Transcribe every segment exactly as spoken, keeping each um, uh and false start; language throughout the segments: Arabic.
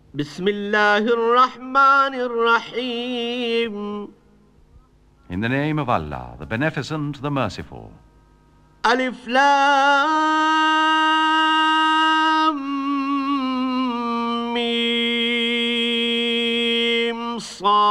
بسم الله الرحمن الرحيم. In the name of Allah, the Beneficent, the Merciful. ألف لام ميم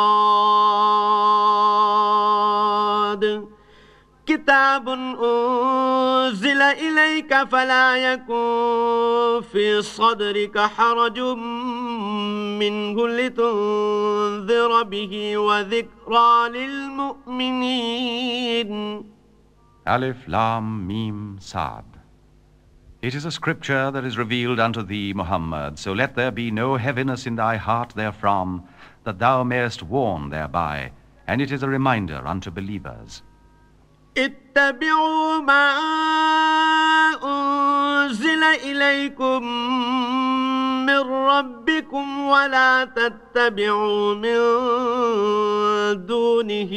صاد كتاب أنزل إليك فلا يكن في صدرك حرج منه لتنذر به وذكرى للمؤمنين. Alif, Lam, Mim, Sad. It is a scripture that is revealed unto thee, Muhammad, so let there be no heaviness in thy heart therefrom, that thou mayest warn thereby, and it is a reminder unto believers. اتبعوا ما أنزل إليكم من ربكم ولا تتبعوا من دونه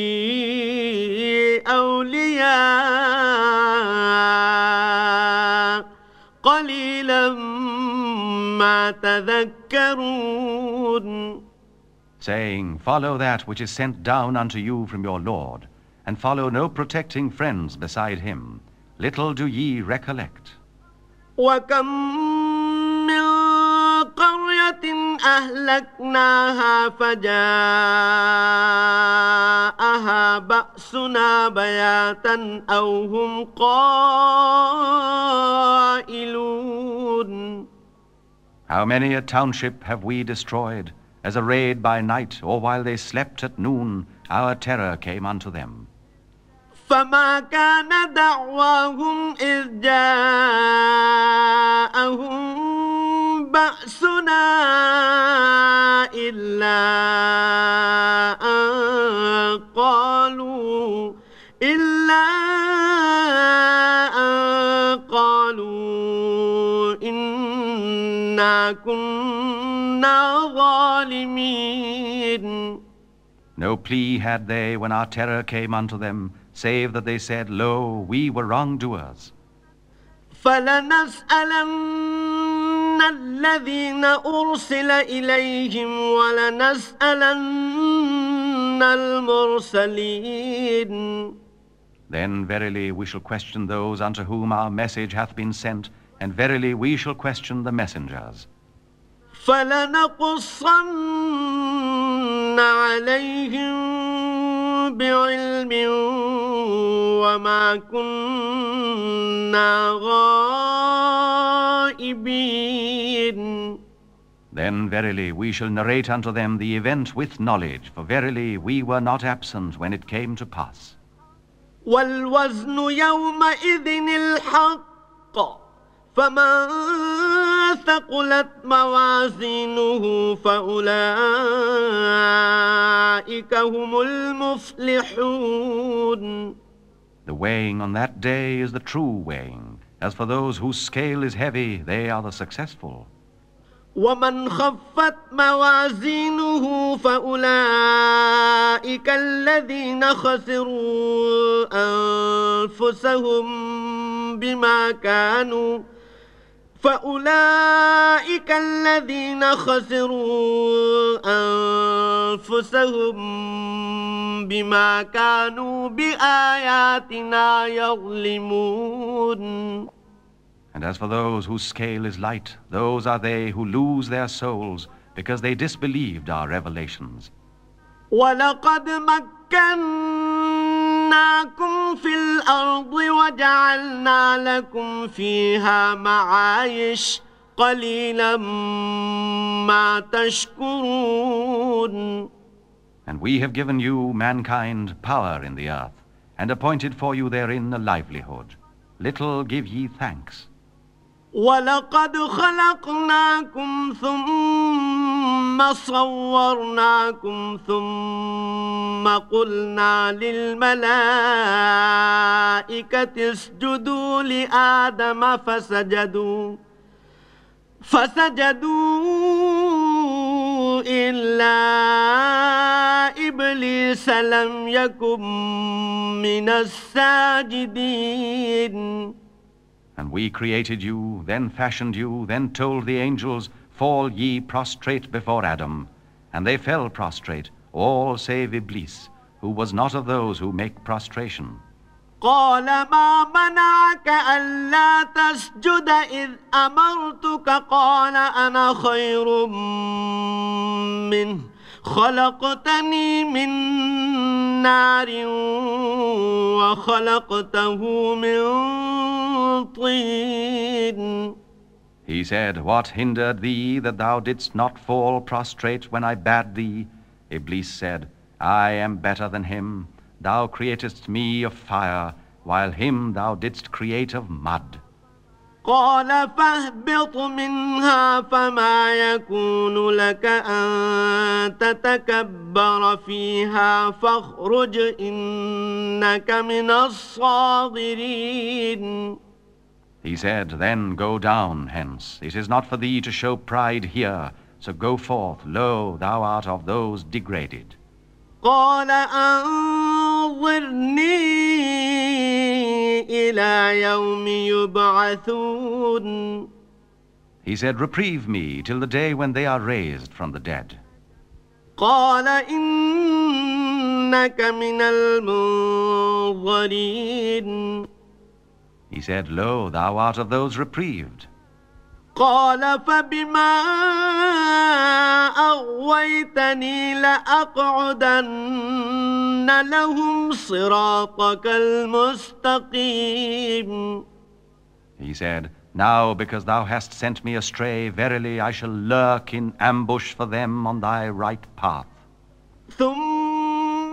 أولياء قليلا ما تذكرون. Saying, follow that which is sent down unto you from your Lord, and follow no protecting friends beside him. Little do ye recollect. وكم من قرية أهلكناها فجاءها بأسنا بياتا أو هم قائلون. How many a township have we destroyed, as a raid by night, or while they slept at noon, our terror came unto them. فما كان دعواهم إذ جاءهم بأسنا إلا أن قالوا إلا أن قالوا إنا كنا ظالمين. No plea had they when our terror came unto them, save that they said, Lo, we were wrongdoers. فلنسألن الذين أرسل إليهم ولنسألن المرسلين. Then verily we shall question those unto whom our message hath been sent, and verily we shall question the messengers. فلنقصن عليهم بعلم وما كنا غائبين. Then verily we shall narrate unto them the event with knowledge, for verily we were not absent when it came to pass. والوزن يومئذ الحق فمن ثقلت موازينه فأولئك هم المفلحون. The weighing on that day is the true weighing. As for those whose scale is heavy, they are the successful. ومن خفت موازينه فأولئك الذين خسروا أنفسهم بما كانوا فأولئك الذين خسروا أنفسهم بما كانوا بآياتنا يظلمون. And as for those whose scale is light, those are they who lose their souls because they disbelieved our revelations. وَلَقَدْ مَكَّنَّاكُمْ فِي الْأَرْضِ وَجَعَلْنَا لَكُمْ فِيهَا مَعَايِشَ قَلِيلًا مَا تَشْكُرُونَ. And we have given you, mankind, power in the earth, and appointed for you therein a livelihood. Little give ye thanks. وَلَقَدْ خَلَقْنَاكُمْ ثُمَّ صَوَّرْنَاكُمْ ثُمَّ قُلْنَا لِلْمَلَائِكَةِ اسْجُدُوا لِآدَمَ فَسَجَدُوا فَسَجَدُوا إِلَّا إِبْلِيسَ لَمْ يَكُنْ مِنَ السَّاجِدِينَ. And we created you, then fashioned you, then told the angels, fall ye prostrate before Adam. And they fell prostrate, all save Iblis, who was not of those who make prostration. قال ما منعك ألا تسجد إذ أمرتك قال أنا خير منه خلقتني من نار وخلقته من طين. He said, What hindered thee that thou didst not fall prostrate when I bade thee? Iblis said, I am better than him. Thou createst me of fire, while him thou didst create of mud. قال فاهبط منها فما يكون لك أن تتكبر فيها فاخرج إنك من الصاغرين. He said, Then go down hence. It is not for thee to show pride here, so go forth. Lo, thou art of those degraded. قال أنظرني إلى يوم يبعثون. He said, Reprieve me till the day when they are raised from the dead. قال إنك من المنظرين. He said, Lo, thou art of those reprieved. قال فبما أغويتني لأقعدن لهم صراطك المستقيم. He said, Now because thou hast sent me astray, verily I shall lurk in ambush for them on thy right path. ثم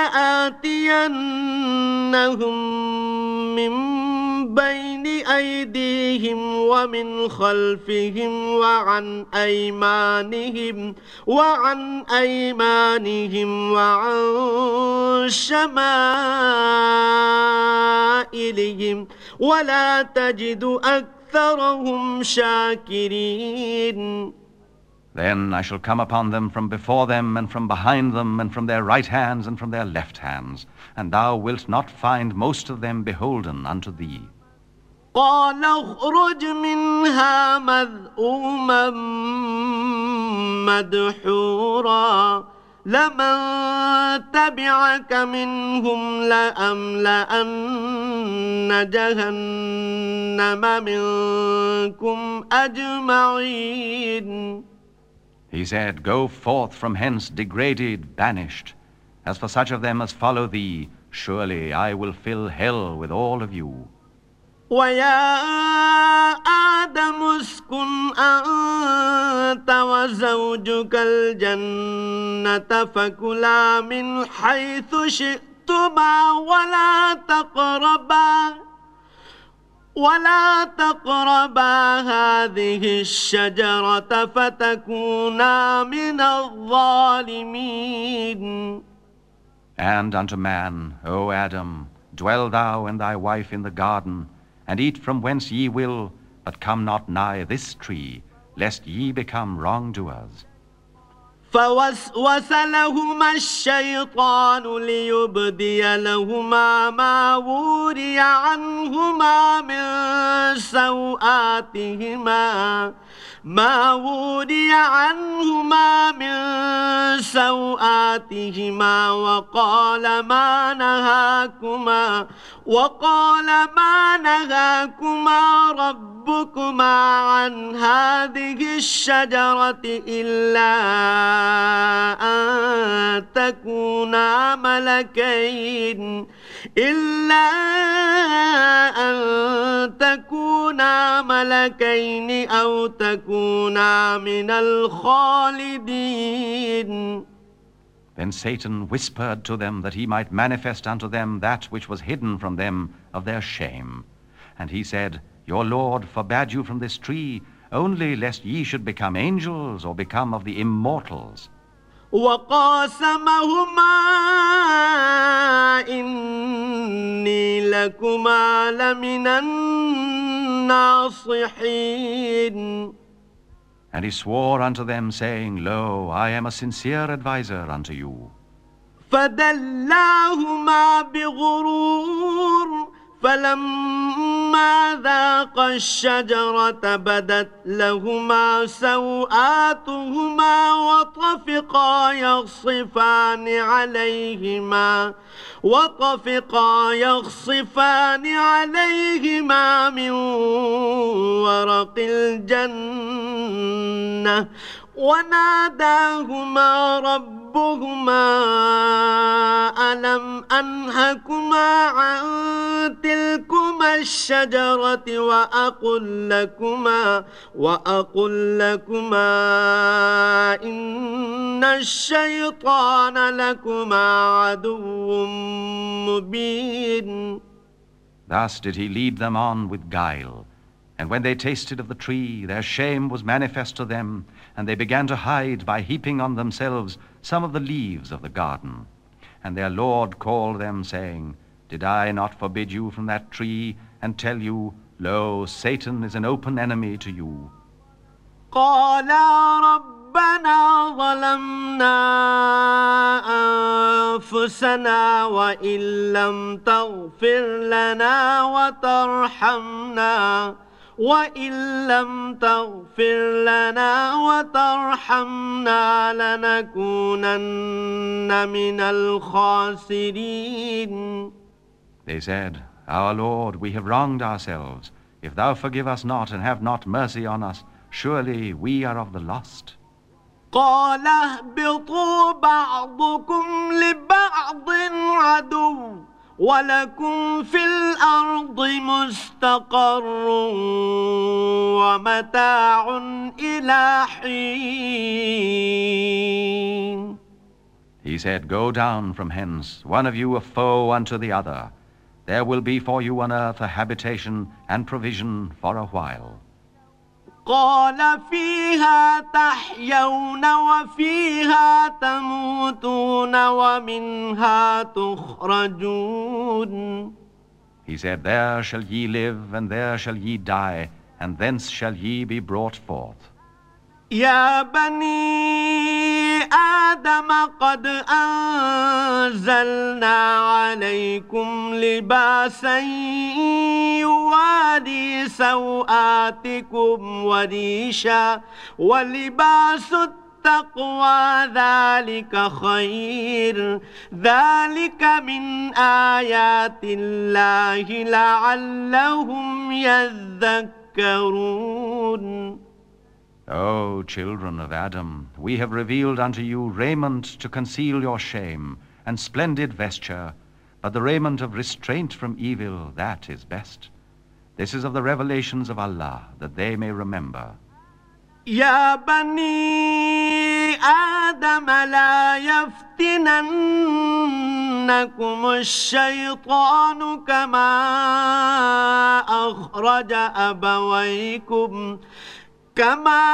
لآتينهم من بين أيديهم ومن خلفهم وعن أيمانهم وعن أيمانهم وعن شمائلهم ولا تجد أكثرهم شاكرين. Then I shall come upon them from before them and from behind them and from their right hands and from their left hands, and thou wilt not find most of them beholden unto thee. قال اخرج منها مذءوما مدحورا لمن تبعك منهم لأملأن جهنم منكم أجمعين. He said, Go forth from hence degraded, banished. As for such of them as follow thee, surely I will fill hell with all of you. ويا آدم اسكن أنت وزوجك الجنة فكلا من حيث شئتما ولا تقربا ولا تقربا هذه الشجرة فتكونا من الظالمين. And unto man, O Adam, dwell thou and thy wife in the garden, and eat from whence ye will, but come not nigh this tree, lest ye become wrongdoers. فوسوس لهما الشيطان ليبدي لهما ما وري عنهما من سوآتهما ما وري عنهما من سوآتهما وقال ما نهاكما وقال ما نهاكما ربكما عن هذه الشجرة إلا أن تكونا ملكين إلا أن تكونا ملكين أو تكونا من الخالدين. Then Satan whispered to them that he might manifest unto them that which was hidden from them of their shame. And he said, Your Lord forbade you from this tree, only lest ye should become angels or become of the immortals. وقاسمهما إني لكما لمن الناصحين. And he swore unto them, saying, Lo, I am a sincere adviser unto you. فدلاهما بغرور فلما ذاقا الشجرة بدت لهما سوآتهما وطفقا يخصفان عليهما وطفقا يخصفان عليهما من ورق الجنة وناداهما ربهما ألم أنهكما عن تلكما الشجرة وأقل لكما وأقل لكما إن الشيطان لكما عدو مبين. Thus did he lead them on with guile. And when they tasted of the tree, their shame was manifest to them, and they began to hide by heaping on themselves some of the leaves of the garden. And their Lord called them, saying, Did I not forbid you from that tree, and tell you, Lo, Satan is an open enemy to you? قالا ربنا ظلمنا أنفسنا وإن لم تغفر لنا وترحمنا وإن لم تغفر لنا وترحمنا لنكونن من الخاسرين. They said, Our Lord, we have wronged ourselves. If thou forgive us not and have not mercy on us, surely we are of the lost. قال اهبطوا بعضكم لبعض عدو ولكم في الأرض مستقر ومتاع إلى حين. He said, Go down from hence, one of you a foe unto the other. There will be for you on earth a habitation and provision for a while. قال فيها تحيون وفيها تموتون ومنها تخرجون. He said, There shall ye live, and there shall ye die, and thence shall ye be brought forth. يا بني آدم قد أنزلنا عليكم لباسا يواري سوآتكم وريشا ولباس التقوى ذلك خير ذلك من آيات الله لعلهم يذكرون. O children of Adam, we have revealed unto you raiment to conceal your shame, and splendid vesture, but the raiment of restraint from evil, that is best. This is of the revelations of Allah, that they may remember. يا بني آدم لا يفتننكم الشيطان كما أخرج أبويكم كما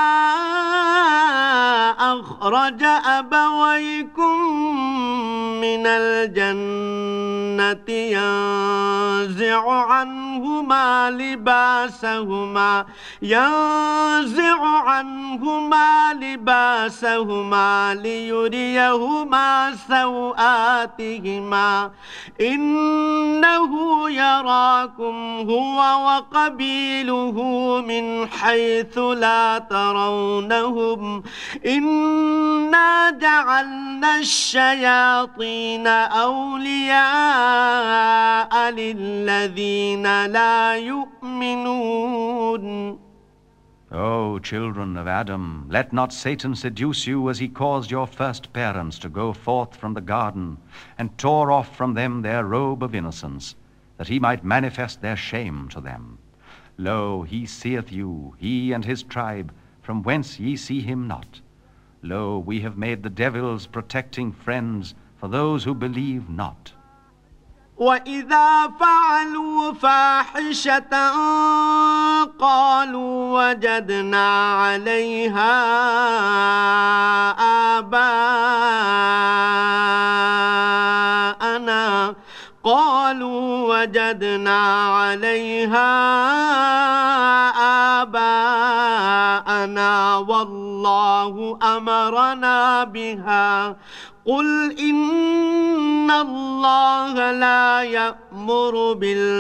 أخرج أبويكم من الجنة ينزع عنهما لباسهما ينزع عنهما لباسهما ليريهما سوآتهما إنه يراكم هو وقبيله من حيث لا ترونهم إنا جعلنا الشياطين أولياء للذين لا يؤمنون. O children of Adam, let not Satan seduce you as he caused your first parents to go forth from the garden and tore off from them their robe of innocence, that he might manifest their shame to them. Lo, he seeth you, he and his tribe, from whence ye see him not. Lo, we have made the devils protecting friends for those who believe not. وإذا فعلوا فاحشة قالوا وجدنا عليها آباءنا قالوا وجدنا عليها آباءنا لنا والله أمرنا بها قل إن الله لا يأمر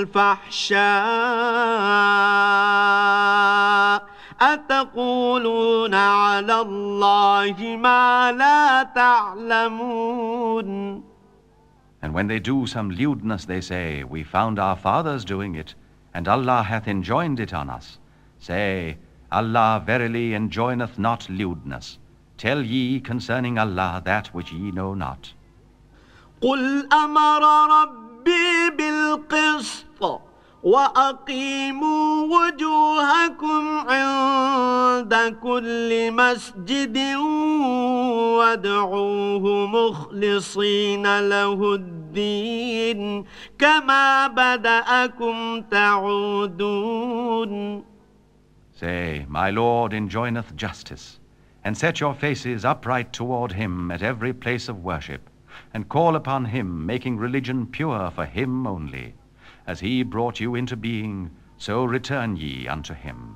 بالفحشاء أتقولون على الله ما لا تعلمون. And when they do some lewdness, they say, we found our fathers doing it, and Allah hath enjoined it on us. Say, Allah verily enjoineth not lewdness. Tell ye concerning Allah that which ye know not. قل أمر ربي بالقسط وأقيموا وجوهكم عند كل مسجد وادعوه مخلصين له الدين كما بدأكم تعودون. Say, my Lord enjoineth justice, and set your faces upright toward him at every place of worship, and call upon him, making religion pure for him only. As he brought you into being, so return ye unto him.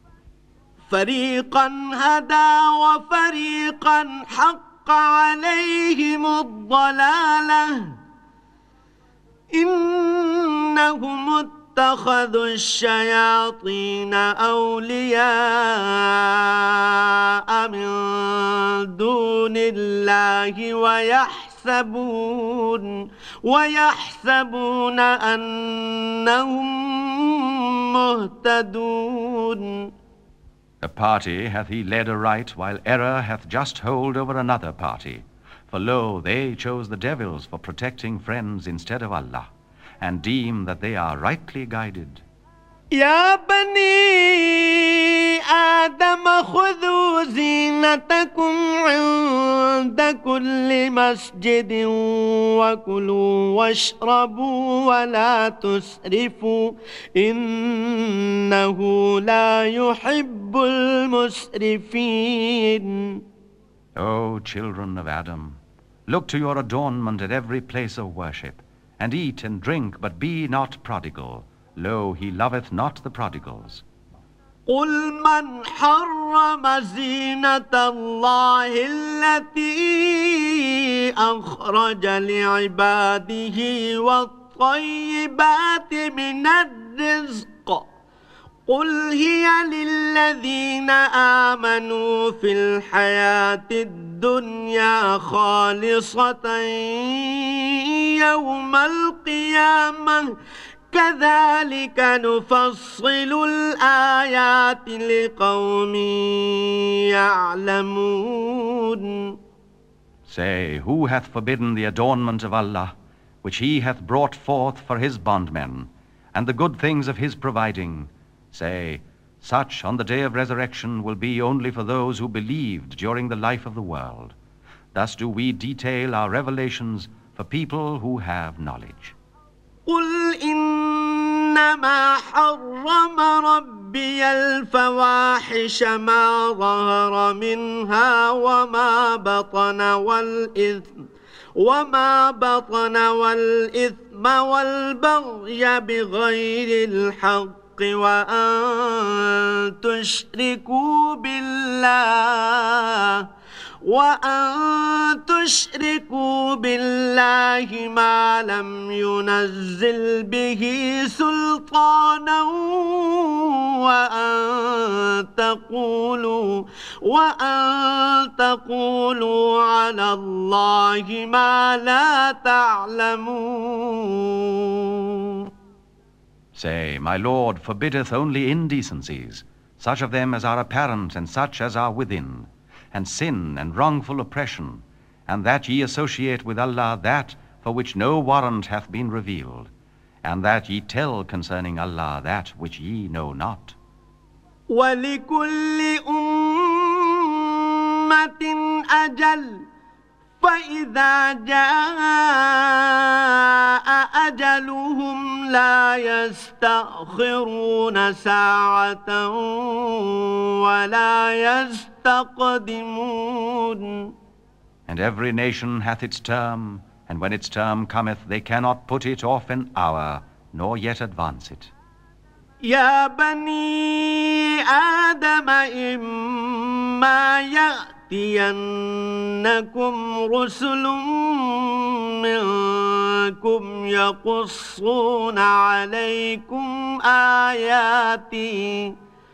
فريقا هدى وفريقا حق عليهم الضلالة إنهم اتخذوا الشياطين أولياء من دون الله ويحسبون ويحسبون أنهم مهتدون. A party hath he led aright, while error hath just hold over another party. For lo, they chose the devils for protecting friends instead of Allah, and deem that they are rightly guided. يا بني آدم خذوا زينتكم عند كل مسجد وكلوا واشربوا ولا تسرفوا إنه لا يحب المسرفين. O children of Adam, look to your adornment at every place of worship, and eat and drink, but be not prodigal. Lo, he loveth not the prodigals. قل من حرم زينة الله التي أخرج لعباده والطيبات من الرزق قل هي للذين آمنوا في الحياة الدنيا خالصة يوم القيامة كذلك نفصل الآيات لقوم يعلمون. Say, who hath forbidden the adornment of Allah, which he hath brought forth for his bondmen, and the good things of his providing? Say, such on the day of resurrection will be only for those who believed during the life of the world. Thus do we detail our revelations for people who have knowledge. قل إنما حرم ربي الفواحش ما ظهر منها وما بطن والإثم وما بطن والإثم والبغي بغير الحق وأن تشركوا بالله وأن تشركوا بالله ما لم ينزل به سلطانا وأن تقولوا وأن تقولوا على الله ما لا تعلمون. Say, my Lord forbiddeth only indecencies, such of them as are apparent and such as are within, and sin and wrongful oppression, and that ye associate with Allah that for which no warrant hath been revealed, and that ye tell concerning Allah that which ye know not. وَلِكُلِّ أُمَّةٍ أَجَلٌ فَإِذَا جَاءَ أَجَلُهُمْ لَا يَسْتَأْخِرُونَ سَاعَةً وَلَا يَسْتَقْدِمُونَ. And every nation hath its term, and when its term cometh, they cannot put it off an hour, nor yet advance it. يا بني آدم إما يأتينكم رسل منكم يقصون عليكم آياتي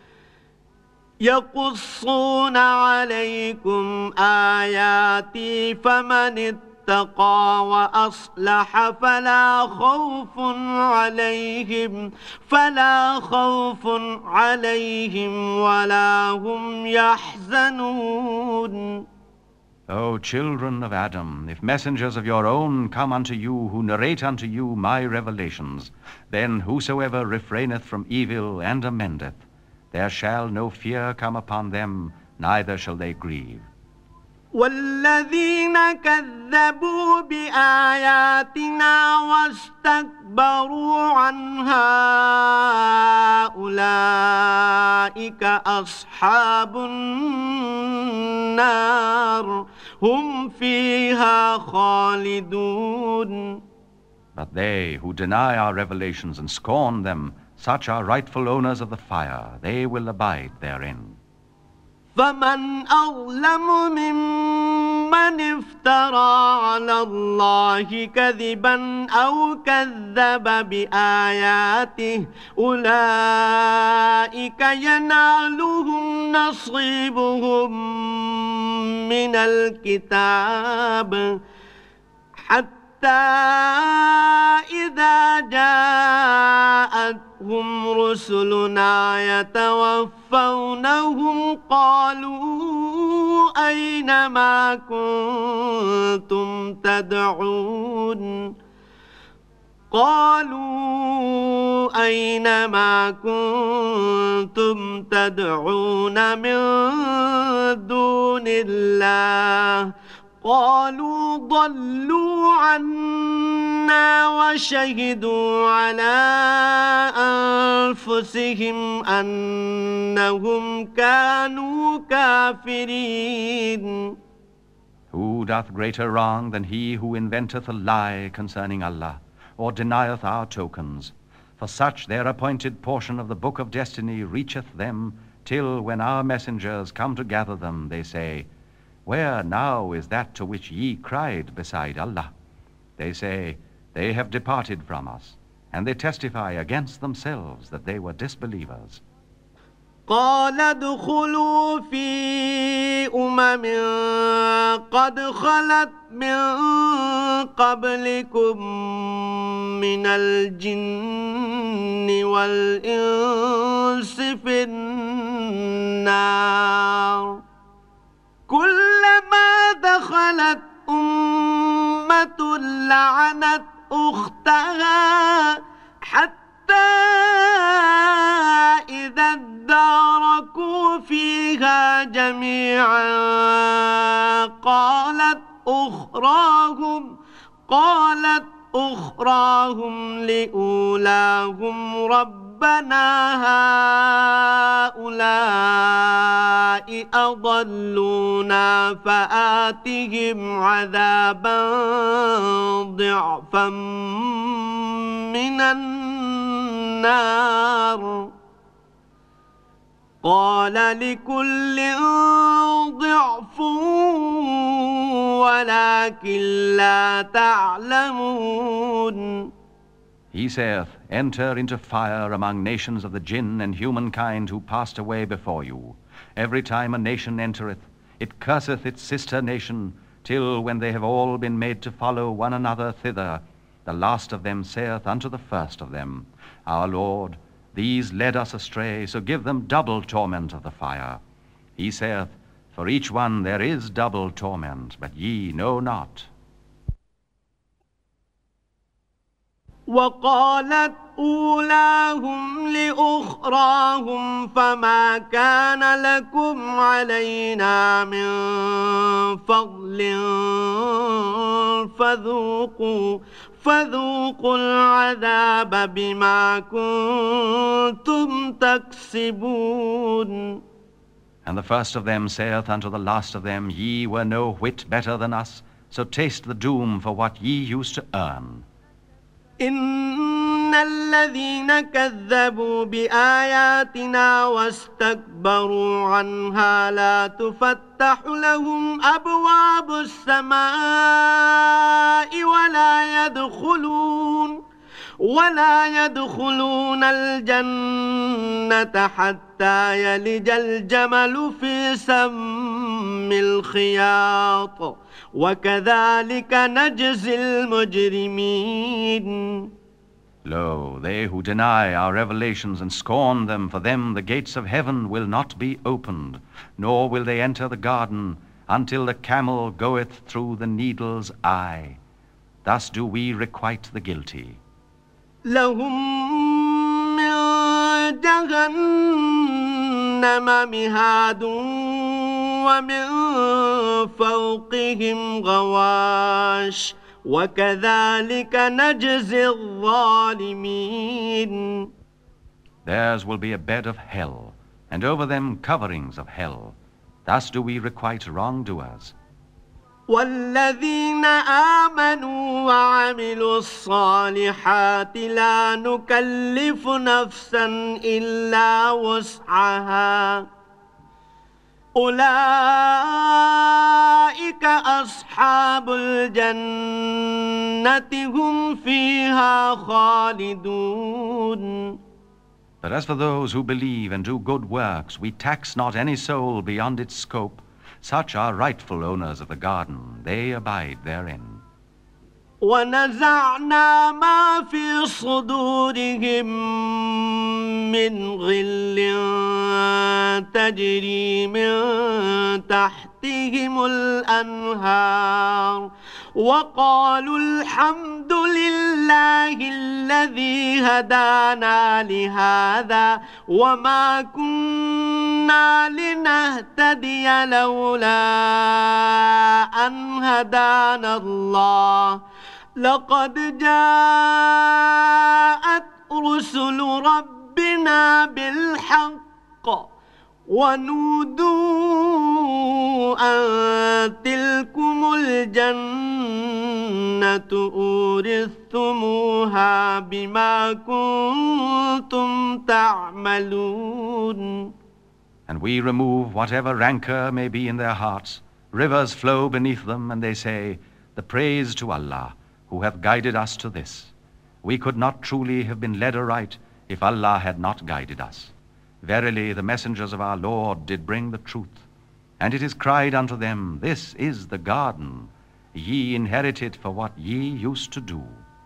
يقصون عليكم آياتي فمن اتقى وأصلح فلا خوف عليهم فلا خوف عليهم ولا هم يحزنون. O children of Adam, if messengers of your own come unto you who narrate unto you my revelations, then whosoever refraineth from evil and amendeth, there shall no fear come upon them, neither shall they grieve. والذين كذبوا بآياتنا واستكبروا عنها أولئك أصحاب النار هم فيها خالدون. But they who deny our revelations and scorn them, such are rightful owners of the fire, they will abide therein. فمن أظلم ممن افترى على الله كذبا أو كذب بآياته أولئك ينالهم نصيبهم من الكتاب حتى إذا جاءتهم رسلنا يتوفونهم قالوا أين ما كنتم تدعون قالوا أين ما كنتم تدعون من دون الله قالوا ضلوا عنا وشهدوا على أنفسهم أنهم كانوا كافرين. Who doth greater wrong than he who inventeth a lie concerning Allah, or denieth our tokens? For such their appointed portion of the book of destiny reacheth them, till when our messengers come to gather them, they say, Where now is that to which ye cried beside Allah? They say, They have departed from us, and they testify against themselves that they were disbelievers. قال ادخلوا في أمم قد خلت من قبلكم من الجن والإنس في النار كلما دخلت أمة لعنت أختها حتى إذا اداركوا فيها جميعا قالت أخراهم قالت أخراهم لأولاهم ربنا هؤلاء أضلونا فآتهم عذابا ضعفا من النار قال لكل ضعف ولكن لا تعلمون. He saith, Enter into fire among nations of the jinn and humankind who passed away before you. Every time a nation entereth, it curseth its sister nation, till when they have all been made to follow one another thither, the last of them saith unto the first of them, Our Lord, these led us astray, so give them double torment of the fire. He saith, For each one there is double torment, but ye know not. وقالت أولاهم لأخراهم فما كان لكم علينا من فضل فذوقوا فذوقوا العذاب بما كنتم تكسبون. And the first of them saith unto the last of them, Ye were no whit better than us, so taste the doom for what ye used to earn. إن إن الذين كذبوا بآياتنا واستكبروا عنها لا تفتح لهم أبواب السماء ولا يدخلون ولا يدخلون الجنة حتى يلج الجمل في سم الخياط وكذلك نجزي المجرمين. Lo, they who deny our revelations and scorn them, for them the gates of heaven will not be opened, nor will they enter the garden until the camel goeth through the needle's eye. Thus do we requite the guilty. لهم من جهنم مهاد ومن فوقهم غواش وكذلك نجزي الظالمين. Theirs will be a bed of hell, and over them coverings of hell. Thus do we requite wrongdoers. والذين آمنوا وعملوا الصالحات لا نكلف نفسا إلا وسعها أولئك أصحاب الجنة هم فيها خالدون. But as for those who believe and do good works, we tax not any soul beyond its scope. Such are rightful owners of the garden. They abide therein. ونزعنا ما في صدورهم من غل تجري من تحتهم الأنهار وقالوا الحمد لله الذي هدانا لهذا وما كنا لنهتدي لولا أن هدانا الله لقد جاءت رسل ربنا بالحق ونودوا أن تلكم الجنة أورثتموها بما كنتم تعملون. And we remove whatever rancor may be in their hearts. Rivers flow beneath them, and they say, "The praise to Allah, who hath guided us to this. We could not truly have been led aright if Allah had not guided us. Verily, the messengers of our Lord did bring the truth. And it is cried unto them, This is the garden. Ye inherit it for what ye used to do."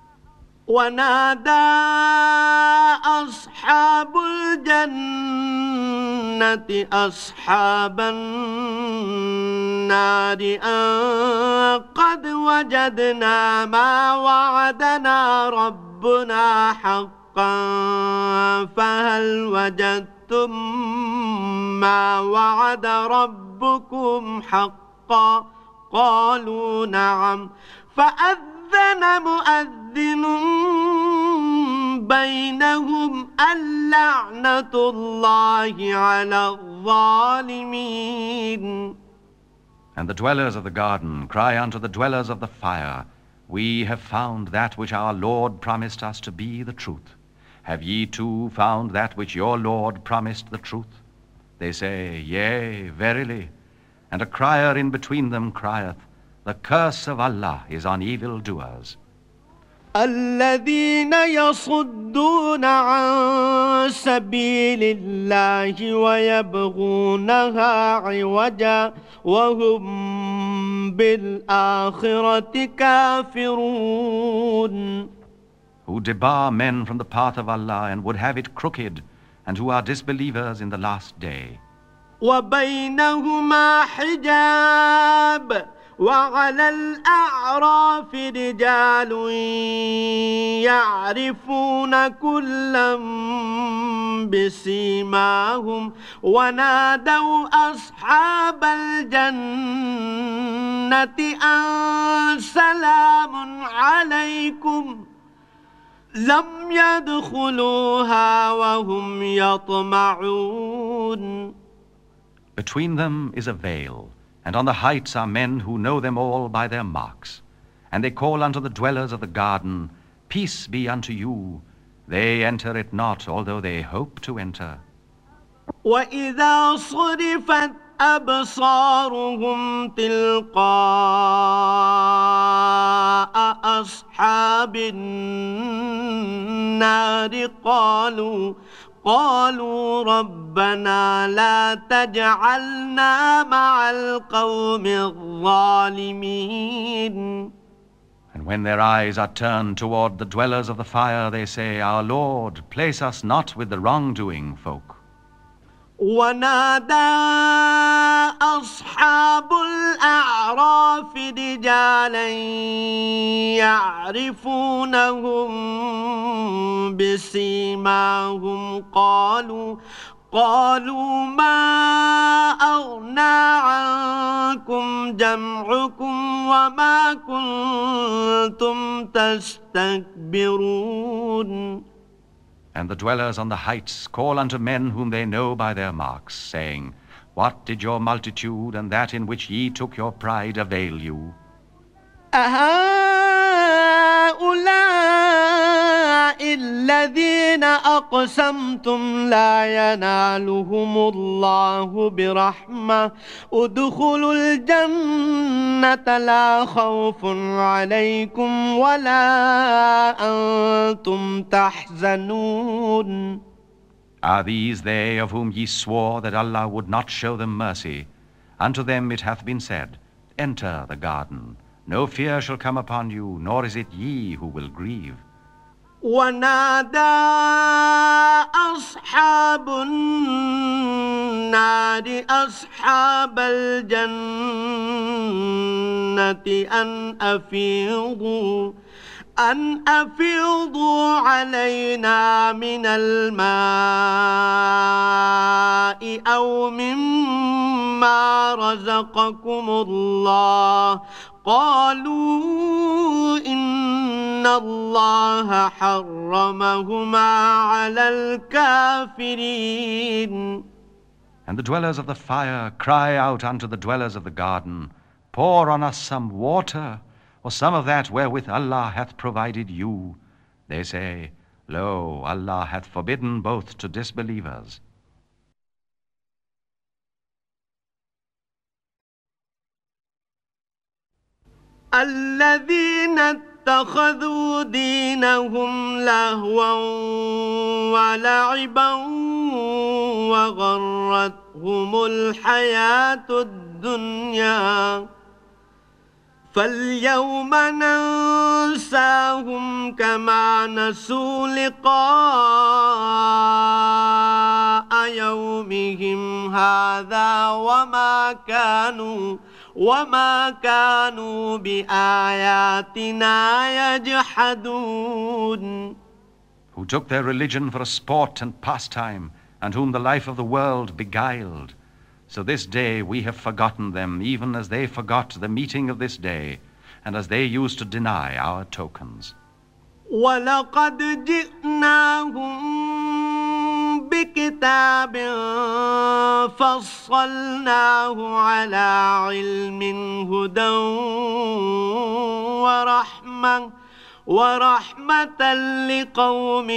ونادى أصحاب الجنة أصحاب النار أن قد وجدنا ما وعدنا ربنا حقا فهل وجدتم ما وعد ربكم حقا قالوا نعم فأذن مؤذن بينهم اللعنة الله على الظالمين. And the dwellers of the garden cry unto the dwellers of the fire, We have found that which our Lord promised us to be the truth. Have ye too found that which your Lord promised the truth? They say, Yea, verily. And a crier in between them crieth, The curse of Allah is on evildoers. الذين يصدون عن سبيل الله ويبغونها عوجا وهم بالآخرة كافرون. Who debar men from the path of Allah and would have it crooked, and who are disbelievers in the last day. وبينهما حجاب وعلى الأعراف رجال يعرفون كلا بسيماهم ونادوا أصحاب الجنة أن سلام عليكم لم يدخلوها وهم يطمعون. Between them is a veil, and on the heights are men who know them all by their marks. And they call unto the dwellers of the garden, Peace be unto you, They enter it not, although they hope to enter. وإذا صرفت أبصارهم تلقاء أصحاب النار قالوا قالوا ربنا لا تجعلنا مع القوم الظالمين. And when their eyes are turned toward the dwellers of the fire, they say, Our Lord, place us not with the wrongdoing folk. ونادى أصحاب الأعراف رجالا يعرفونهم بسيماهم قالوا قالوا ما أغنى عنكم جمعكم وما كنتم تستكبرون. And the dwellers on the heights call unto men whom they know by their marks, saying, What did your multitude and that in which ye took your pride avail you? أهؤلاء الذين أقسمتم لا ينالهم الله برحمة ادخلوا الجنة لا خوف عليكم ولا أنتم تحزنون. Are these they of whom ye swore that Allah would not show them mercy? Unto them it hath been said, Enter the garden. No fear shall come upon you, nor is it ye who will grieve. ونادى أصحاب النار أصحاب الجنة أن أفيضوا أن أفيضوا علينا من الماء أو مما رزقكم الله قالوا إن الله حرمهما على الكافرين. And the dwellers of the fire cry out unto the dwellers of the garden, Pour on us some water, or some of that wherewith Allah hath provided you. They say, Lo, Allah hath forbidden both to disbelievers. الذين اتخذوا دينهم لهوا ولعبا وغرتهم الحياة الدنيا فاليوم ننساهم كما نسوا لقاء يومهم هذا وما كانوا وما كانوا بآياتنا يجحدون. Who took their religion for a sport and pastime, and whom the life of the world beguiled. So this day we have forgotten them, even as they forgot the meeting of this day, and as they used to deny our tokens. وَلَقَدْ جِئْنَاهُمْ بِكِتَابٍ فَصَّلْنَاهُ عَلَى عِلْمٍ هُدًى وَرَحْمَةً وَرَحْمَةً لِقَوْمٍ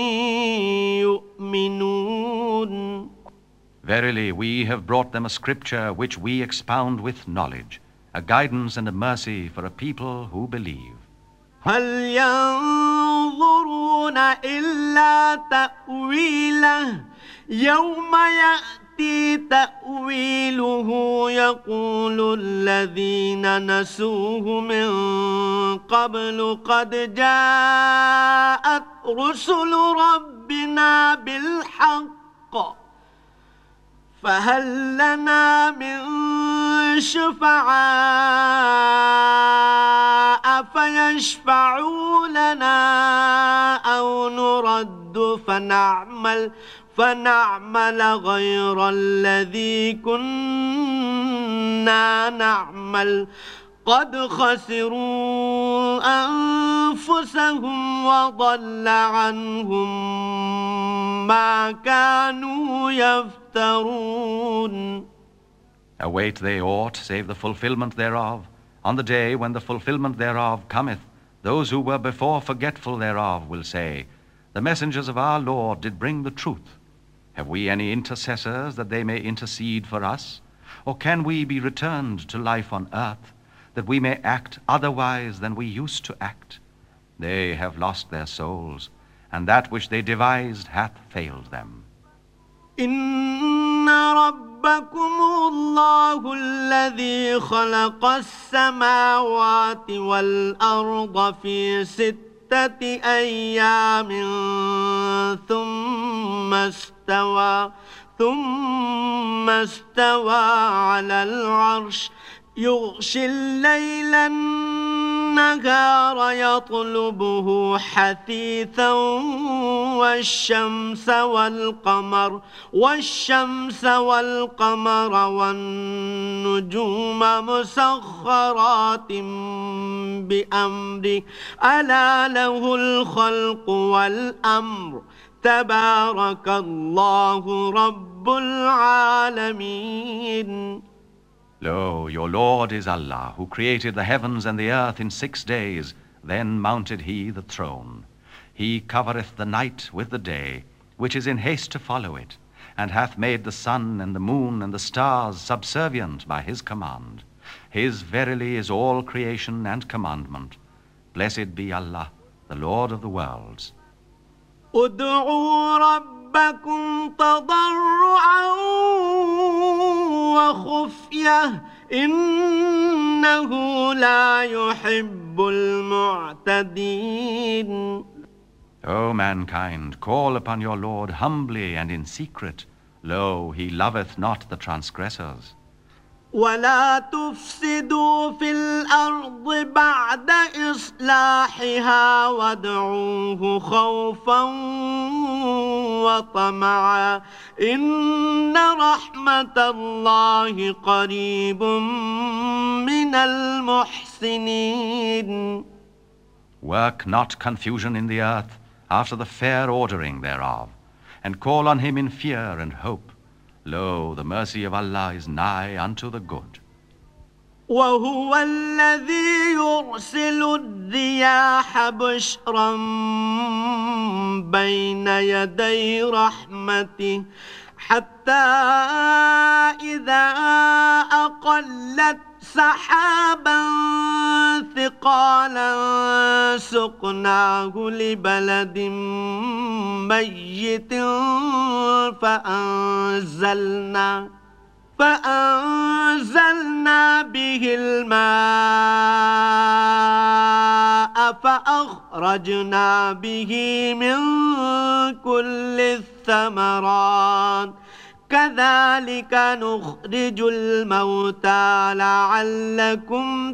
يُؤْمِنُونَ. Verily, we have brought them a scripture which we expound with knowledge, a guidance and a mercy for a people who believe. هل ينظرون إلا تأويله يوم يأتي تأويله يقول الذين نسوه من قبل قد جاءت رسل ربنا بالحق فهل لنا من شفعاء فيشفعوا لنا أو نرد فنعمل فنعمل غير الذي كنا نعمل قد خسروا أنفسهم وضل عنهم ما كانوا يفترون. Await they aught save the fulfillment thereof? On the day when the fulfillment thereof cometh, those who were before forgetful thereof will say, The messengers of our Lord did bring the truth. Have we any intercessors that they may intercede for us? Or can we be returned to life on earth, that we may act otherwise than we used to act? They have lost their souls, and that which they devised hath failed them. إن ربكم الله الذي خلق السماوات والأرض في ستة أيام ثم استوى ثم استوى على العرش يغشي الليل النهار يطلبه حثيثا والشمس والقمر والشمس والقمر والنجوم مسخرات بأمره ألا له الخلق والأمر تبارك الله رب العالمين. Lo, your Lord is Allah, who created the heavens and the earth in six days, then mounted he the throne. He covereth the night with the day, which is in haste to follow it, and hath made the sun and the moon and the stars subservient by his command. His verily is all creation and commandment. Blessed be Allah, the Lord of the worlds. ادعوا ربكم تضرعا وخفية إنه لا يحب المعتدين. O mankind, call upon your Lord humbly and in secret. Lo, he loveth not the transgressors. ولا تفسدوا في الأرض بعد إصلاحها وادعوه خوفا وطمعا إن رحمة الله قريب من المحسنين. Work not confusion in the earth after the fair ordering thereof, and call on him in fear and hope. Lo, the mercy of Allah is nigh unto the good. وهو الذي يرسل الرياح بشرا بين يدي رحمته حتى إذا أقلت سحابا ثقالا سقناه لبلد ميت فأنزلنا فأنزلنا به الماء فأخرجنا به من كل الثمرات كذلك نخرج الموتى لعلكم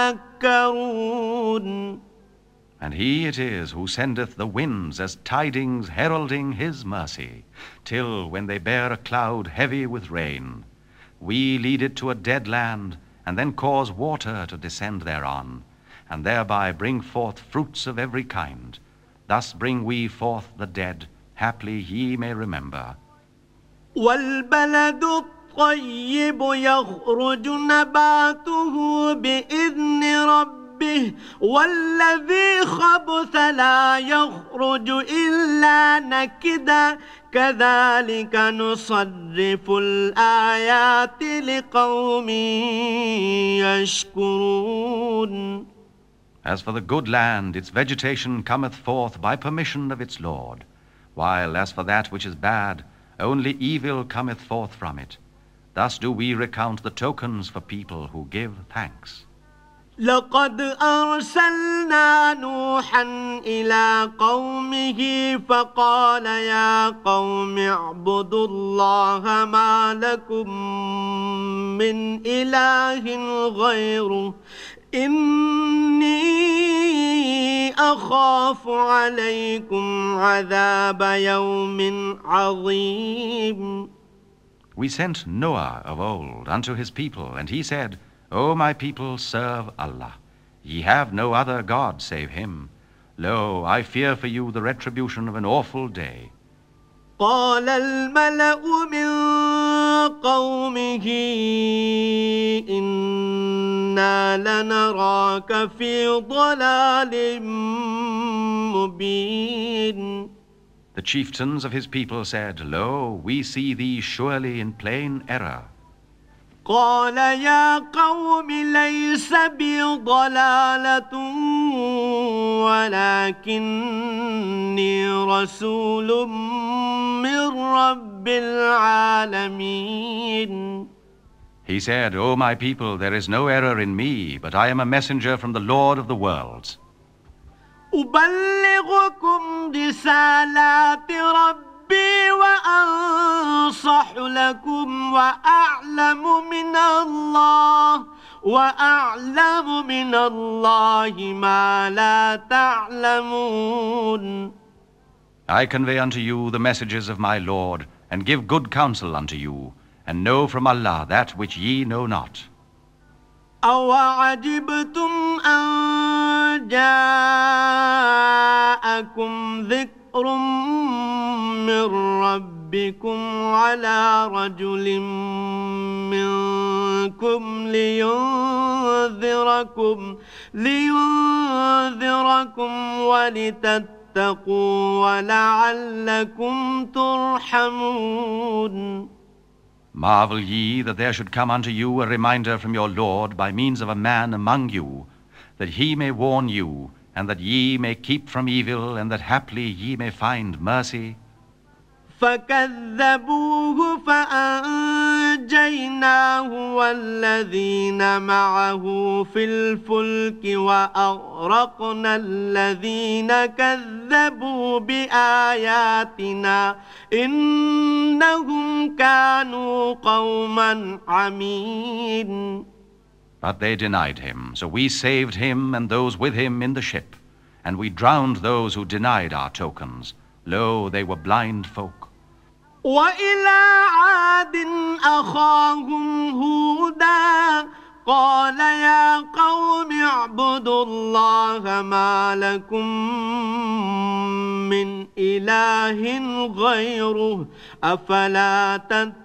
تذكرون. And he it is who sendeth the winds as tidings heralding his mercy, till when they bear a cloud heavy with rain, we lead it to a dead land, and then cause water to descend thereon, and thereby bring forth fruits of every kind. Thus bring we forth the dead, haply ye may remember. والبلد الطيب يخرج نباته بإذن ربه والذي خبث لا يخرج إلا نكدا كذلك نصرف الآيات لقوم يشكرون. As for the good land, its vegetation cometh forth by permission of its Lord, while as for that which is bad, only evil cometh forth from it. Thus do we recount the tokens for people who give thanks. لقد أرسلنا نوحا إلى قومه فقال يا قوم اعبدوا الله ما لكم من إله غيره إني أخاف عليكم عذاب يوم عظيم. We sent Noah of old unto his people, and he said, O my people, serve Allah. Ye have no other God save him. Lo, I fear for you the retribution of an awful day. قال الملأ من قومه إنا لنراك في ضلال مبين. The chieftains of his people said, Lo, we see thee surely in plain error. قال يا قوم ليس بي ضلالة ولكني رسول من رب العالمين. He said, O my people, there is no error in me, but I am a messenger from the Lord of the worlds. أبلغكم رسالات ربي وأنصح لكم وأعلم من الله وأعلم من الله ما لا تعلمون. I convey unto you the messages of my Lord, and give good counsel unto you, and know from Allah that which ye know not. أَوَعَجِبْتُمْ أَنْ جَاءَكُمْ ذِكْرٌ مِّنْ رَبِّكُمْ عَلَى رَجُلٍ مِّنْكُمْ لِيُنْذِرَكُمْ لِيُنْذِرَكُمْ وَلِتَتَّقُوا وَلَعَلَّكُمْ تُرْحَمُونَ. Marvel ye that there should come unto you a reminder from your Lord by means of a man among you, that he may warn you, and that ye may keep from evil, and that haply ye may find mercy. فكذبوه فأنجيناه والذين معه في الفلك وأغرقنا الذين كذبوا بآياتنا إنهم كانوا قوما عمين. But they denied him, so we saved him and those with him in the ship, and we drowned those who denied our tokens. Lo, they were blind folk. وإلى عاد أخاهم هودا قال يا قوم اعبدوا الله ما لكم من إله غيره أفلا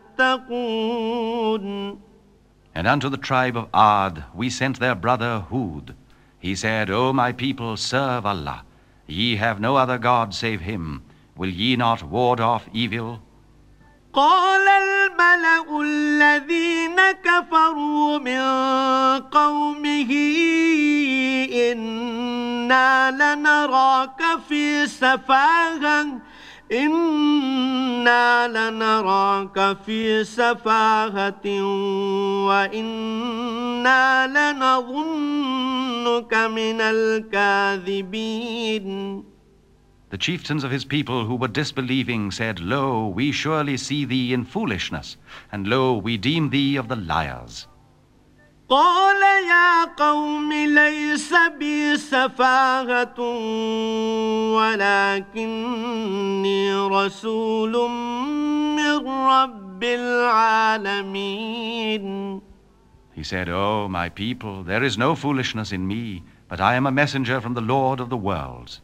تتقون. And unto the tribe of Ad we sent their brother Hud. He said, O my people, serve Allah. Ye have no other God save him. Will ye not ward off evil? قال الملأ الذين كفروا من قومه إنا لنراك في سفاهة إنا لنراك في سفاهة وإنا لنظنك من الكاذبين. The chieftains of his people who were disbelieving said, Lo, we surely see thee in foolishness, and lo, we deem thee of the liars. قال يا قوم ليس بي سفاهة ولكني رسول من رب العالمين. He said, O my people, there is no foolishness in me, but I am a messenger from the Lord of the worlds.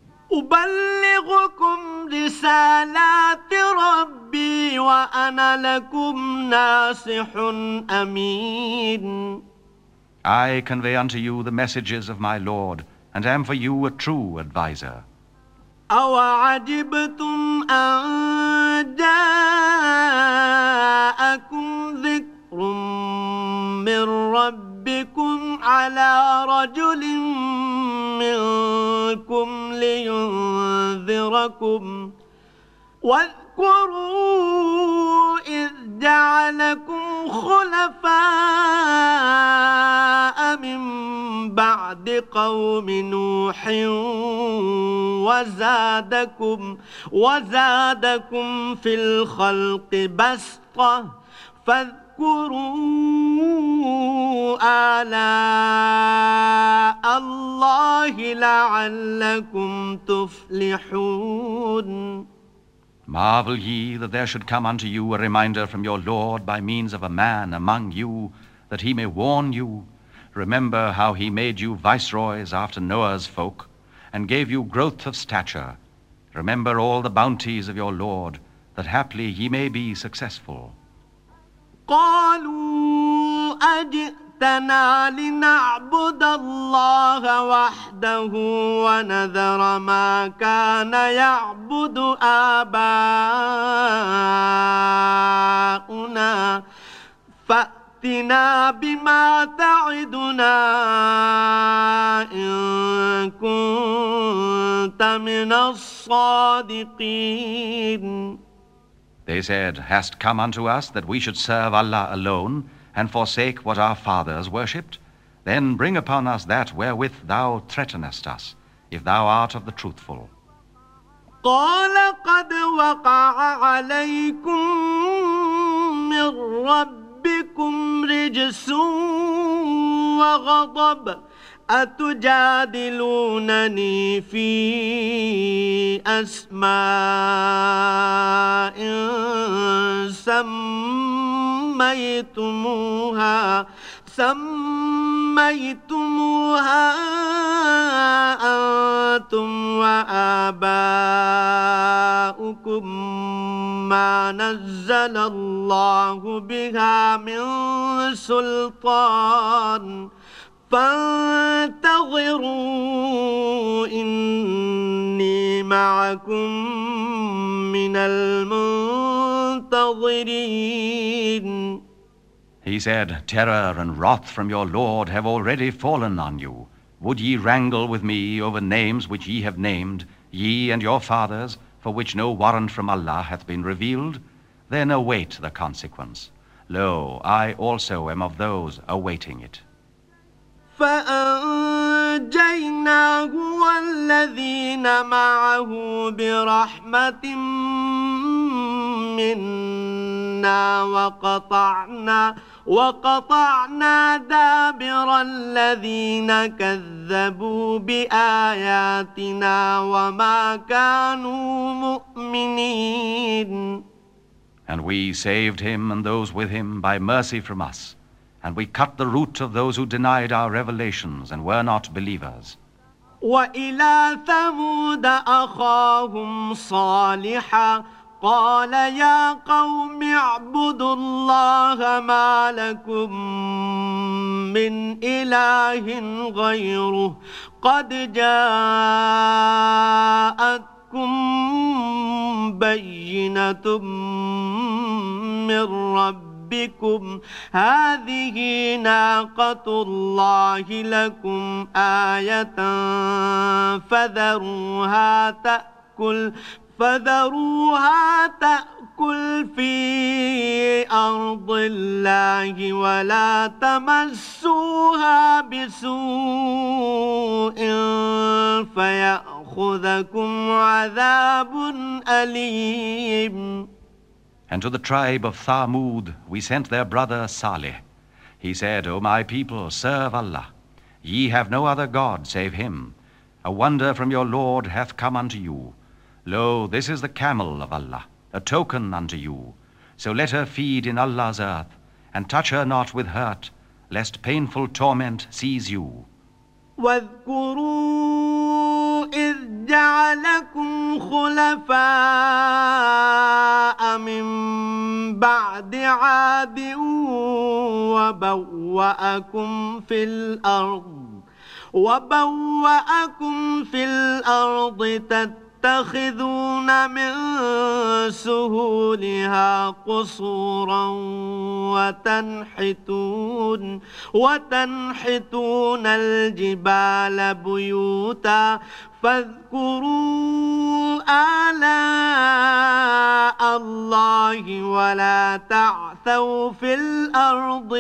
أبلغكم رسالات ربي وأنا لكم ناصح أمين. I convey unto you the messages of my Lord, and am for you a true adviser. أوعجبتم أن جاءكم ذكر من ربكم على رجل منكم لينذركم واذكروا إذ جعلكم خلفاء من بعد قوم نوح وزادكم وزادكم في الخلق بسطة فاذكروا آلاء الله لعلكم تفلحون. Marvel ye that there should come unto you a reminder from your Lord by means of a man among you, that he may warn you. Remember how he made you viceroys after Noah's folk, and gave you growth of stature. Remember all the bounties of your Lord, that haply ye may be successful. قالوا أجئتنا جئتنا لنعبد الله وحده ونذر ما كان يعبد آباؤنا فأتنا بما تعدنا إن كنت من الصادقين. They said, Hast come unto us that we should serve Allah alone and forsake what our fathers worshipped? Then bring upon us that wherewith thou threatenest us, if thou art of the truthful. قال قد وقع عليكم من ربكم رجس وغضب أتجادلونني في أسماء سميتموها سميتموها أنتم وآباؤكم ما نزل الله بها من سلطان فانتظروا إني معكم من المنتظرين. He said, Terror and wrath from your Lord have already fallen on you. Would ye wrangle with me over names which ye have named, ye and your fathers, for which no warrant from Allah hath been revealed? Then await the consequence. Lo, I also am of those awaiting it. فأنجيناه والذين معه برحمة منا وقطعنا وقطعنا دابر الذين كذبوا بآياتنا وما كانوا مؤمنين. And we saved him and those with him by mercy from us. And we cut the root of those who denied our revelations and were not believers. وإلى ثمود أخاهم صالحا قال يا قوم اعبدوا الله ما لكم من إله غيره قد جاءتكم بينة من ربكم بكم هذه ناقة الله لكم آية فذروها تأكل فذروها تأكل في أرض الله ولا تمسوها بسوء فيأخذكم عذاب أليم. And to the tribe of Thamud we sent their brother Salih. He said, O my people, serve Allah. Ye have no other God save him. A wonder from your Lord hath come unto you. Lo, this is the camel of Allah, a token unto you. So let her feed in Allah's earth, and touch her not with hurt, lest painful torment seize you. واذكروا إذ جعلكم خلفاء من بعد عاد وبوأكم في الأرض وبوأكم في الأرض تتخذون من سهولها قصورا وتنحتون وتنحتون الجبال بيوتا فاذكروا آلاء الله ولا تعثوا في الأرض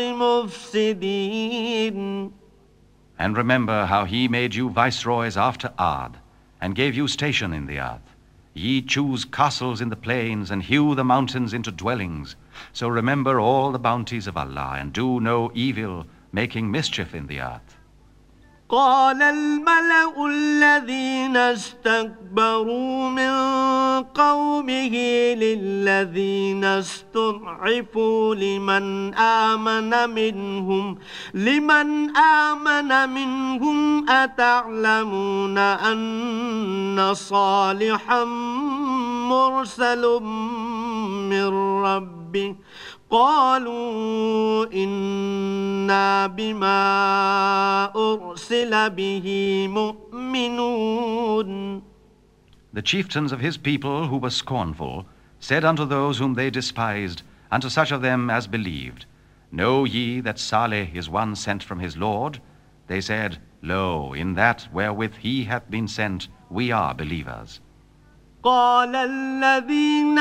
مفسدين. And remember how he made you viceroys after Ad, and gave you station in the earth. Ye choose castles in the plains, and hew the mountains into dwellings. So remember all the bounties of Allah, and do no evil, making mischief in the earth. قال الملأ الذين استكبروا من قومه للذين استضعفوا لمن آمن منهم لمن آمن منهم أتعلمون أن صالحا مرسل من ربه قالوا إنا بما أرسل به مؤمنون. The chieftains of his people who were scornful said unto those whom they despised, unto such of them as believed, Know ye that Saleh is one sent from his Lord? They said, Lo, in that wherewith he hath been sent, we are believers. قال الذين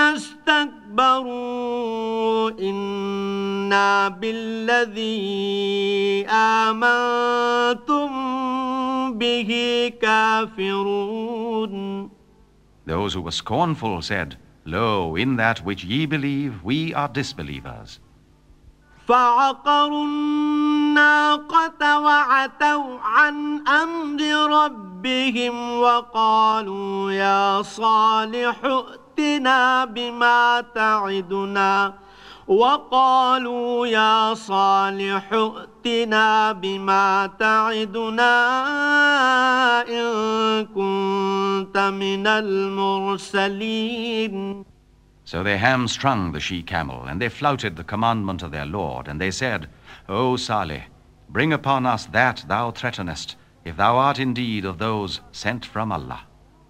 استكبروا إنا بالذي آمنتم به كافرون. Those who were scornful said, Lo, in that which ye believe, we are disbelievers. فعقروا الناقة وعتوا عن أمر ربهم وقالوا يا صالح ائتنا بما تعدنا وقالوا يا صالح ائتنا بما تعدنا إن كنت من المرسلين. So they hamstrung the she-camel, and they flouted the commandment of their Lord, and they said, O Saleh, bring upon us that thou threatenest, if thou art indeed of those sent from Allah.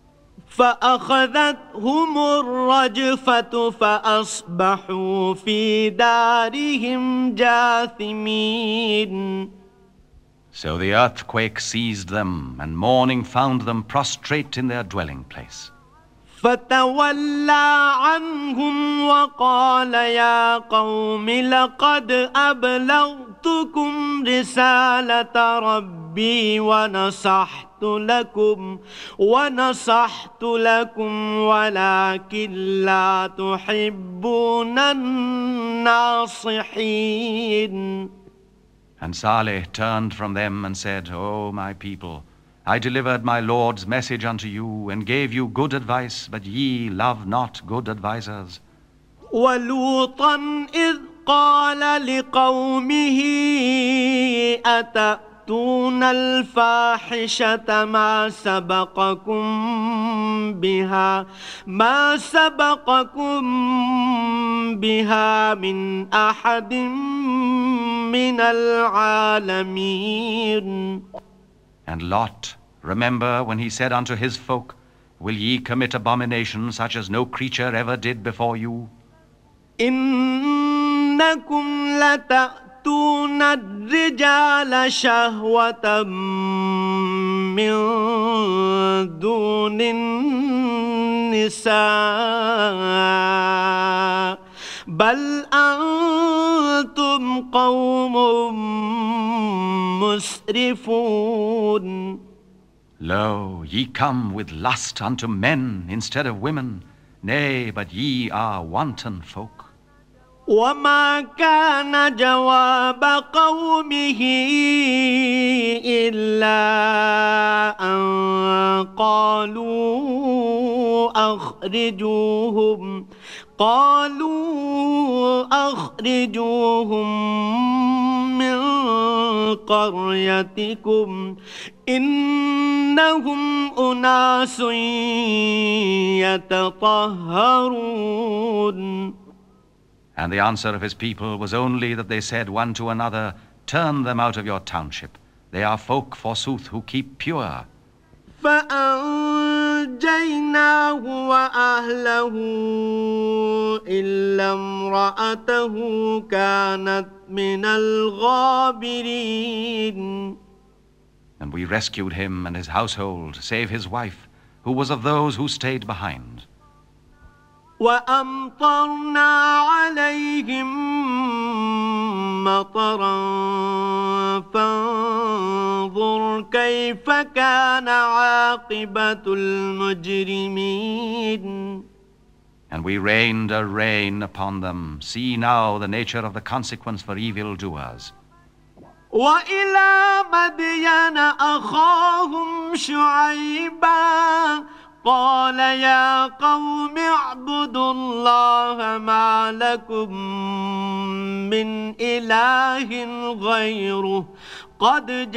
فأخذتهم الرجفة فأصبحوا في دارهم جاثمين. So the earthquake seized them, and morning found them prostrate in their dwelling place. فتولى عنهم وقال يا قوم لقد أبلغتكم رسالة ربي ونصحت لكم ونصحت لكم ولكن لا تحبون الناصحين. And Saleh turned from them and said, O my people, I delivered my Lord's message unto you, and gave you good advice, but ye love not good advisers. وَلُوطًا إِذْ قَالَ لِقَوْمِهِ أَتَأْتُونَ الْفَاحِشَةَ مَا سَبَقَكُمْ بِهَا مَا سَبَقَكُمْ بِهَا مِنْ أَحَدٍ مِنَ الْعَالَمِينَ. And Lot, remember when he said unto his folk, Will ye commit abomination such as no creature ever did before you? إنكم لتأتون الرجال شهوة من دون النساء بل أنتم قوم مسرفون. Lo, ye come with lust unto men instead of women. Nay, but ye are wanton folk. وما كان جواب قومه إلا أن قالوا أخرجوهم قالوا أخرجوهم من قريتكم إنهم أناس يتطهرون. And the answer of his people was only that they said one to another, Turn them out of your township. They are folk, forsooth, who keep pure. فأنجيناه وأهله إلا امرأته كانت من الغابرين. And we rescued him and his household, save his wife, who was of those who stayed behind. وأمطرنا عليهم مطرا فانظر كيف كان عاقبة المجرمين. And we rained a rain upon them. See now the nature of the consequence for evildoers. وإلى مدين أخاهم شعيبا قال يا قوم اعبدوا الله ما لكم من إله غيره قد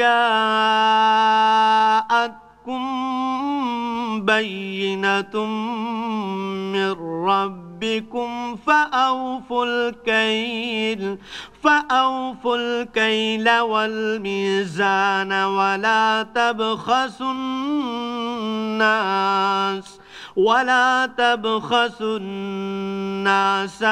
جاءتكم بينة من ربكم ربكم فأوفوا الكيل فأوفوا الكيل والميزان ولا تبخسوا الناس ولا تبخسوا الناس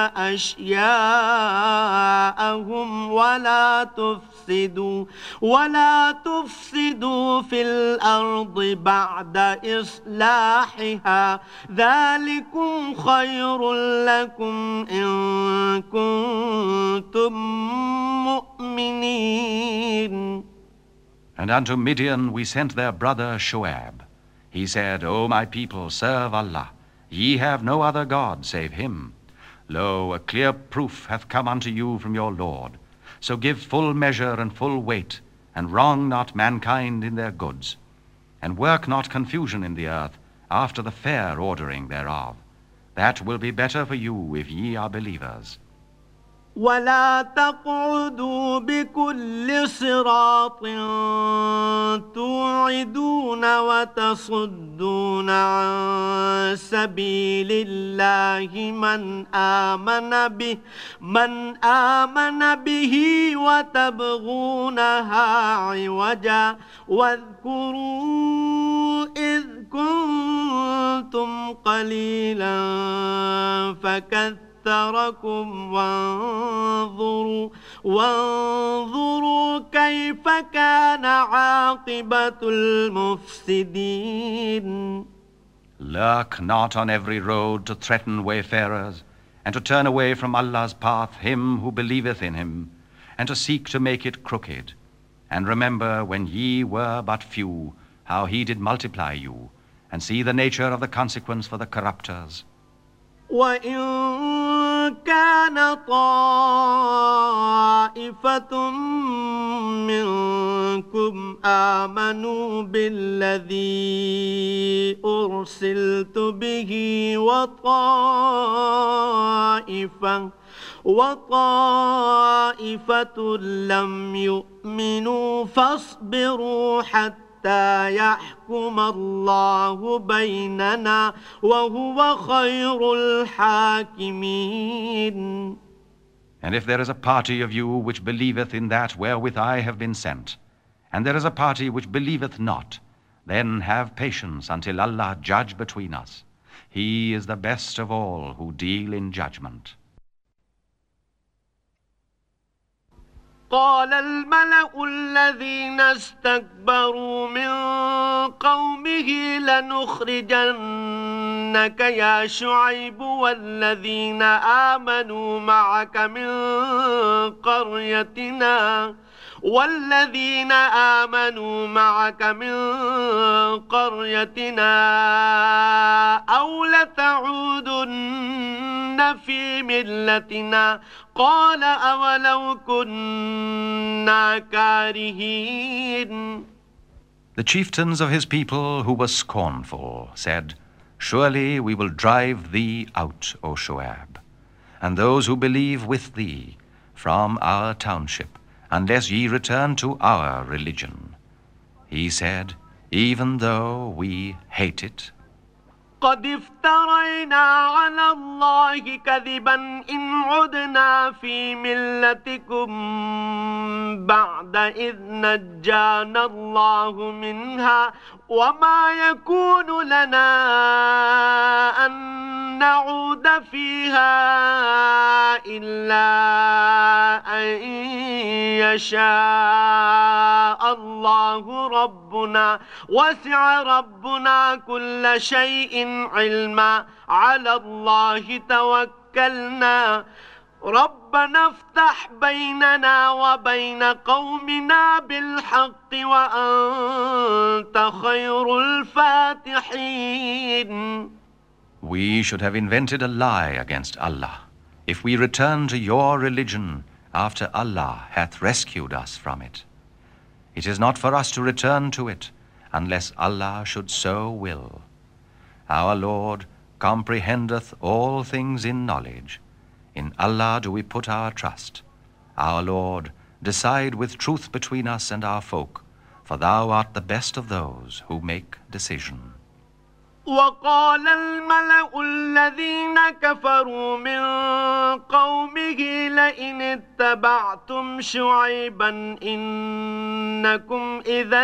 أشياءهم ولا تفسدوا ولا تفسدوا في الأرض بعد إصلاحها ذلكم خير لكم إن كنتم مؤمنين. And unto Midian we sent their brother Shoab. He said, O my people, serve Allah. Ye have no other God save him. Lo, a clear proof hath come unto you from your Lord. So give full measure and full weight, and wrong not mankind in their goods. And work not confusion in the earth, after the fair ordering thereof. That will be better for you if ye are believers. ولا تقعدوا بكل صراط توعدون وتصدون عن سبيل الله من آمن به من آمن به وتبغونها عوجا واذكروا إذ كنتم قليلا فكثروا تركم وانظروا وانظروا كيف كان عاقبة المفسدين. Lurk not on every road to threaten wayfarers, and to turn away from Allah's path him who believeth in him, and to seek to make it crooked. And remember when ye were but few, how he did multiply you, and see the nature of the consequence for the corrupters. وَإِن كَانَ طَائِفَةٌ مِّنكُمْ آمَنُوا بِالَّذِي أُرْسِلْتُ بِهِ وَطَائِفَةٌ وَطَائِفَةٌ لَّمْ يُؤْمِنُوا فَاصْبِرُوا حَتَّى حتى يحكم الله بيننا وهو خير الحاكمين. And if there is a party of you which believeth in that wherewith I have been sent, and there is a party which believeth not, then have patience until Allah judge between us. He is the best of all who deal in judgment. قال الملأ الذين استكبروا من قومه لنخرجنك يا شعيب والذين آمنوا معك من قريتنا والذين آمنوا معك من قريتنا أو لتعودن في ملتنا قال أولو كنا كارهين. The chieftains of his people who were scornful said, Surely we will drive thee out, O Shoab, and those who believe with thee from our township, unless ye return to our religion. He said, Even though we hate it, قد افترينا على الله كذبا إن عدنا في ملتكم بعد إذ نجانا الله منها وما يكون لنا أن نعود فيها إلا أن يشاء الله ربنا وسع ربنا كل شيء علما على الله توكلنا ربنا افتح بيننا وبين قومنا بالحق وأنت خير الفاتحين. We should have invented a lie against Allah if we return to your religion after Allah hath rescued us from it. It is not for us to return to it unless Allah should so will. Our Lord comprehendeth all things in knowledge. In Allah do we put our trust. Our Lord, decide with truth between us and our folk, for thou art the best of those who make decision. وقال الملأ الذين كفروا من قومه لئن اتبعتم شعيبا إنكم إذا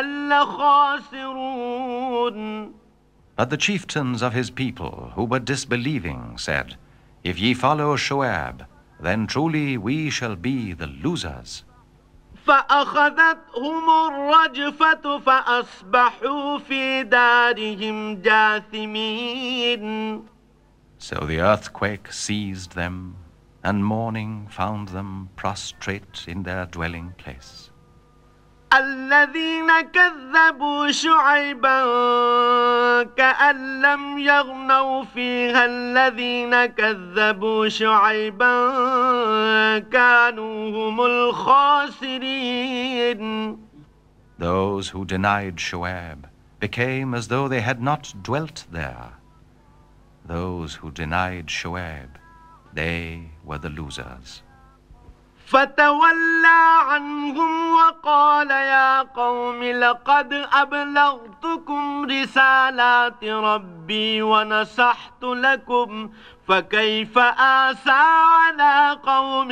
لخاسرون. But the chieftains of his people who were disbelieving said, If ye follow Shoaib, then truly we shall be the losers. فأخذتهم الرجفة فأصبحوا في دارهم جاثمين. So the earthquake seized them, and morning found them prostrate in their dwelling place. الذين كذبوا شعيبا كأن لم يغنوا فيها الذين كذبوا شعيبا كانوا هم الخاسرين. Those who denied Shoaib became as though they had not dwelt there. Those who denied Shoaib, they were the losers. فتولى عنهم وقال يا قوم لقد أبلغتكم رسالات ربي ونصحت لكم فكيف آسى على قوم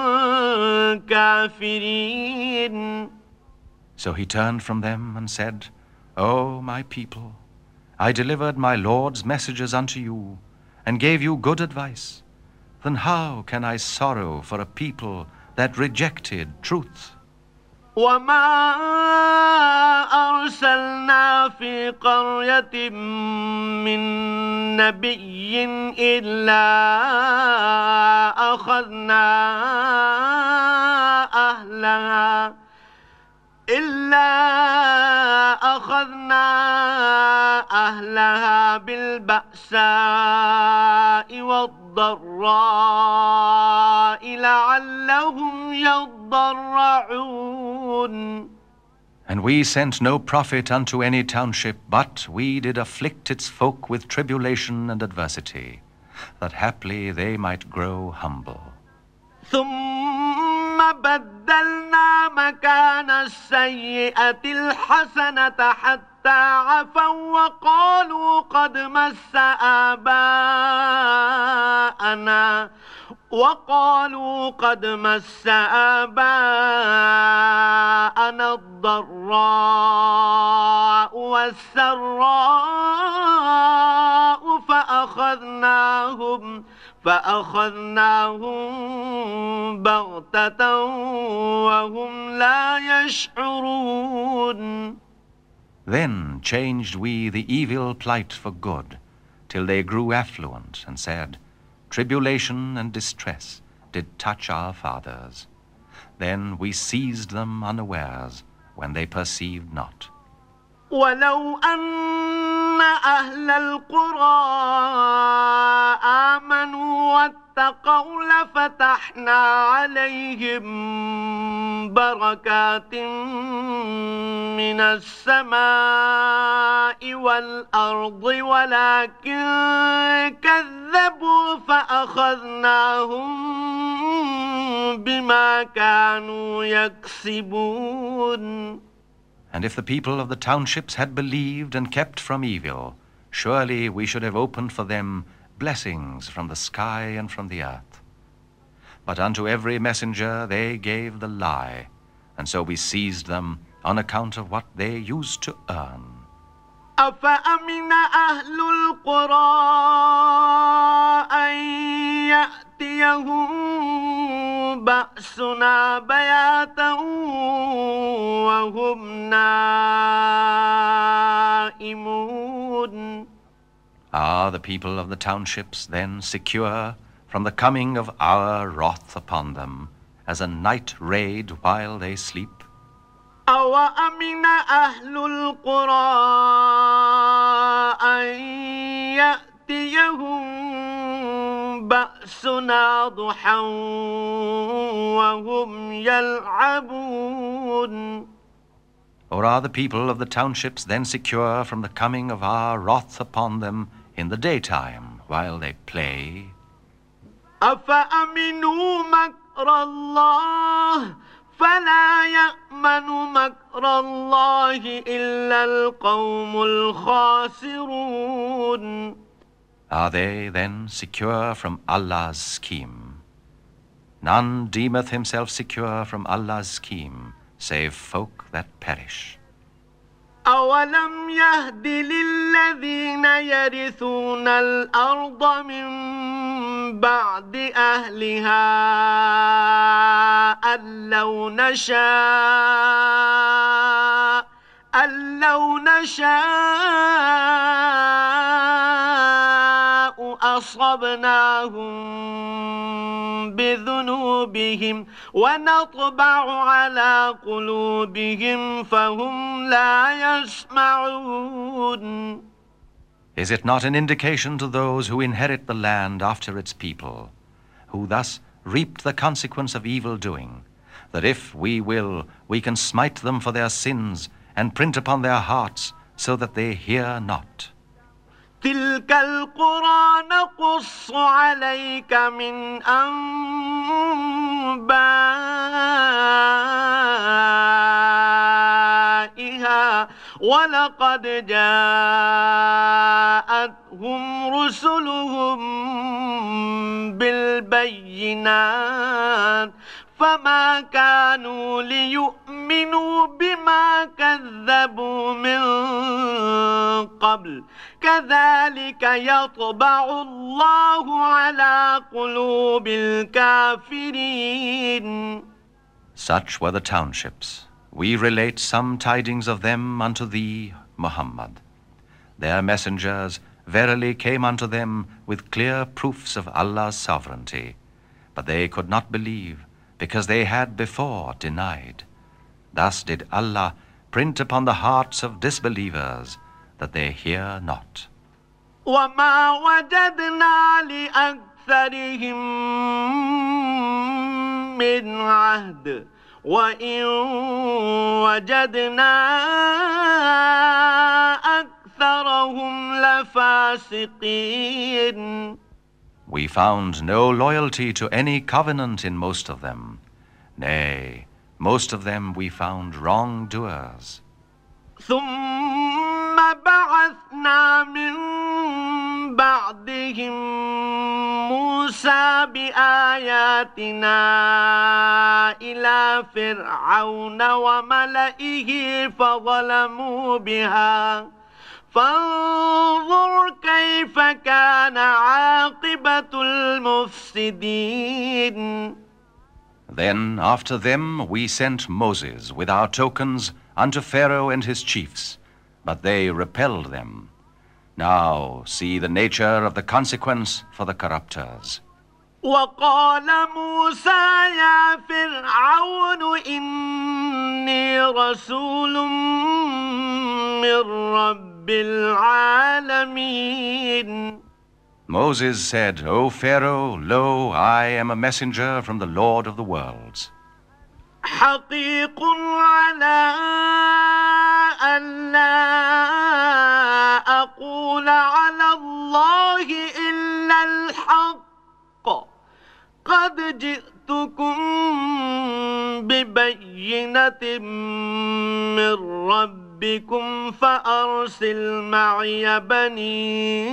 كافرين. So he turned from them and said, O my people, I delivered my Lord's messages unto you and gave you good advice. Then how can I sorrow for a people that rejected truth? وما أرسلنا في قرية من نبي إلا أخذنا أهلها إلا أخذنا أهلها بالبأساء والضراء لعلهم يضرعون. And we sent no prophet unto any township, but we did afflict its folk with tribulation and adversity, that haply they might grow humble. ثم بدلنا مكان السيئة الحسنة حتى عفوا وقالوا قد مس آباءنا وقالوا قد مس آباءنا الضراء والسراء فأخذناهم فأخذناهم بغتة وهم لا يشعرون. Then changed we the evil plight for good, till they grew affluent, and said, Tribulation and distress did touch our fathers. Then we seized them unawares, when they perceived not. ولو أن أهل القرى آمنوا واتقوا لفتحنا عليهم بركات من السماء والأرض ولكن كذبوا فأخذناهم بما كانوا يكسبون. And if the people of the townships had believed and kept from evil, surely we should have opened for them blessings from the sky and from the earth. But unto every messenger they gave the lie, and so we seized them on account of what they used to earn. أفأمن أهل القرى أن يأتيهم بأسنا بياتا وهم نائمون. Are the people of the townships then secure from the coming of our wrath upon them, as a night raid while they sleep? أوأمن أهل القرى أن يأتيهم بأسنا ضحى وهم يلعبون. Or are the people of the townships then secure from the coming of our wrath upon them in the daytime while they play? أفأمنوا مكر الله فلا يأمن مكر الله إلا القوم الخاسرون. Are they then secure from Allah's scheme? None deemeth himself secure from Allah's scheme, save folk that perish. أولم يهد للذين يرثون الأرض من بعد أهلها أن لو نشاء أن لو نشاء أصبناهم بذنوبهم ونطبع على قلوبهم فهم لا يسمعون. Is it not an indication to those who inherit the land after its people, who thus reaped the consequence of evil doing, that if we will, we can smite them for their sins and print upon their hearts so that they hear not? تلك القرى نقص عليك من أنبائها ولقد جاءتهم رسلهم بالبينات فما كانوا ليؤمنوا بما كذبوا من قبل كذلك يطبع الله على قلوب الكافرين. Such were the townships. We relate some tidings of them unto thee, Muhammad. Their messengers verily came unto them with clear proofs of Allah's sovereignty, but they could not believe, because they had before denied. Thus did Allah print upon the hearts of disbelievers that they hear not. وَمَا وَجَدْنَا لِأَكْثَرِهِم مِّنْ عَهْدٍ وَإِن وَجَدْنَا أَكْثَرَهُمْ لَفَاسِقِينَ. We found no loyalty to any covenant in most of them. Nay, most of them we found wrongdoers. ثم بعثنا من بعدهم موسى بآياتنا إلى فرعون وملئه فظلموا بها فانظر كيف كان عاقبة المفسدين. Then after them we sent Moses with our tokens unto Pharaoh and his chiefs, but they repelled them. Now see the nature of the consequence for the corrupters. وقال موسى يا فرعون إني رسول من رب العالمين. Moses said, O Pharaoh, lo, I am a messenger from the Lord of the worlds. حقيق على أن لا أقول على الله إلا الحق قد جئتكم ببينة من ربكم فأرسل معي بني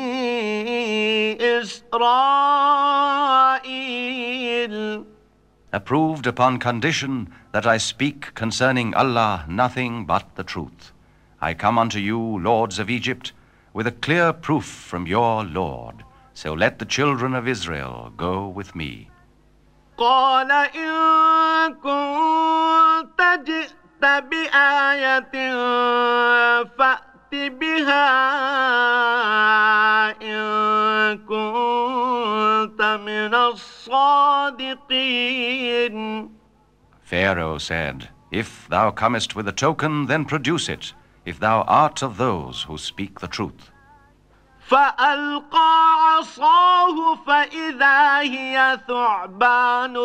إسرائيل. Approved upon condition that I speak concerning Allah nothing but the truth. I come unto you, lords of Egypt, with a clear proof from your Lord. So let the children of Israel go with me. قال إن كنت جئت بآية فأت بها إن كنت من الصادقين. Pharaoh said, If thou comest with a token, then produce it, if thou art of those who speak the truth. فألقى عصاه فإذا هي ثعبان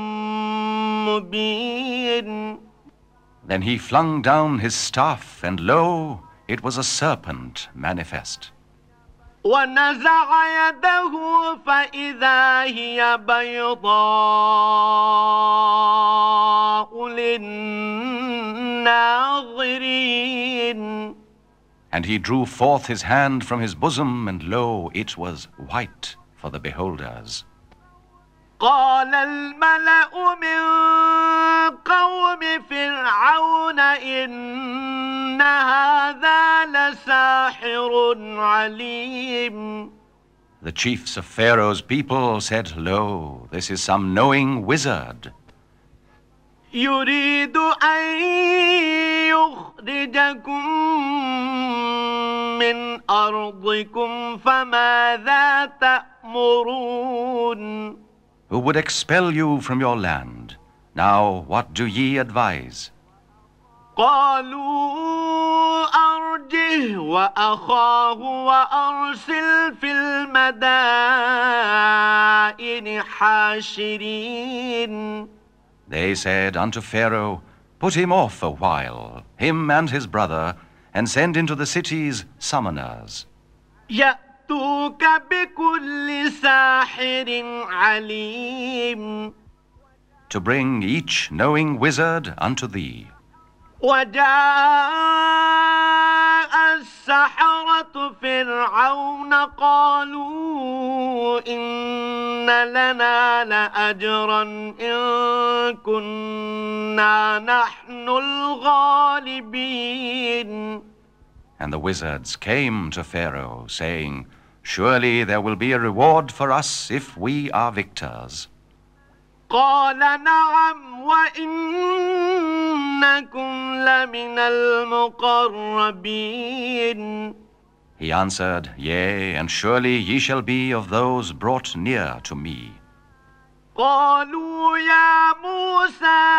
مبين. Then he flung down his staff, and lo, it was a serpent manifest. ونزع يده فإذا هي بيضاء للناظرين. And he drew forth his hand from his bosom, and lo, it was white for the beholders. قال الملأ من قوم فرعون إن هذا لساحر عليم. The chiefs of Pharaoh's people said, Lo, this is some knowing wizard. يريد أن يخرجكم من أرضكم فماذا تأمرون. Who would expel you from your land. Now what do ye advise? قالوا أرجه وأخاه وأرسل في المدائن حاشرين. They said unto Pharaoh, Put him off a while, him and his brother, and send into the cities summoners. يأتوك بكل ساحر عليم. To bring each knowing wizard unto thee. وجاء السحرة فرعون قالوا إن لنا لأجرا إن كنا نحن الغالبين. And the wizards came to Pharaoh, saying, Surely there will be a reward for us if we are victors. قال نعم وإنكم لمن المقربين. He answered, Yea, and surely ye shall be of those brought near to me. قالوا يا موسى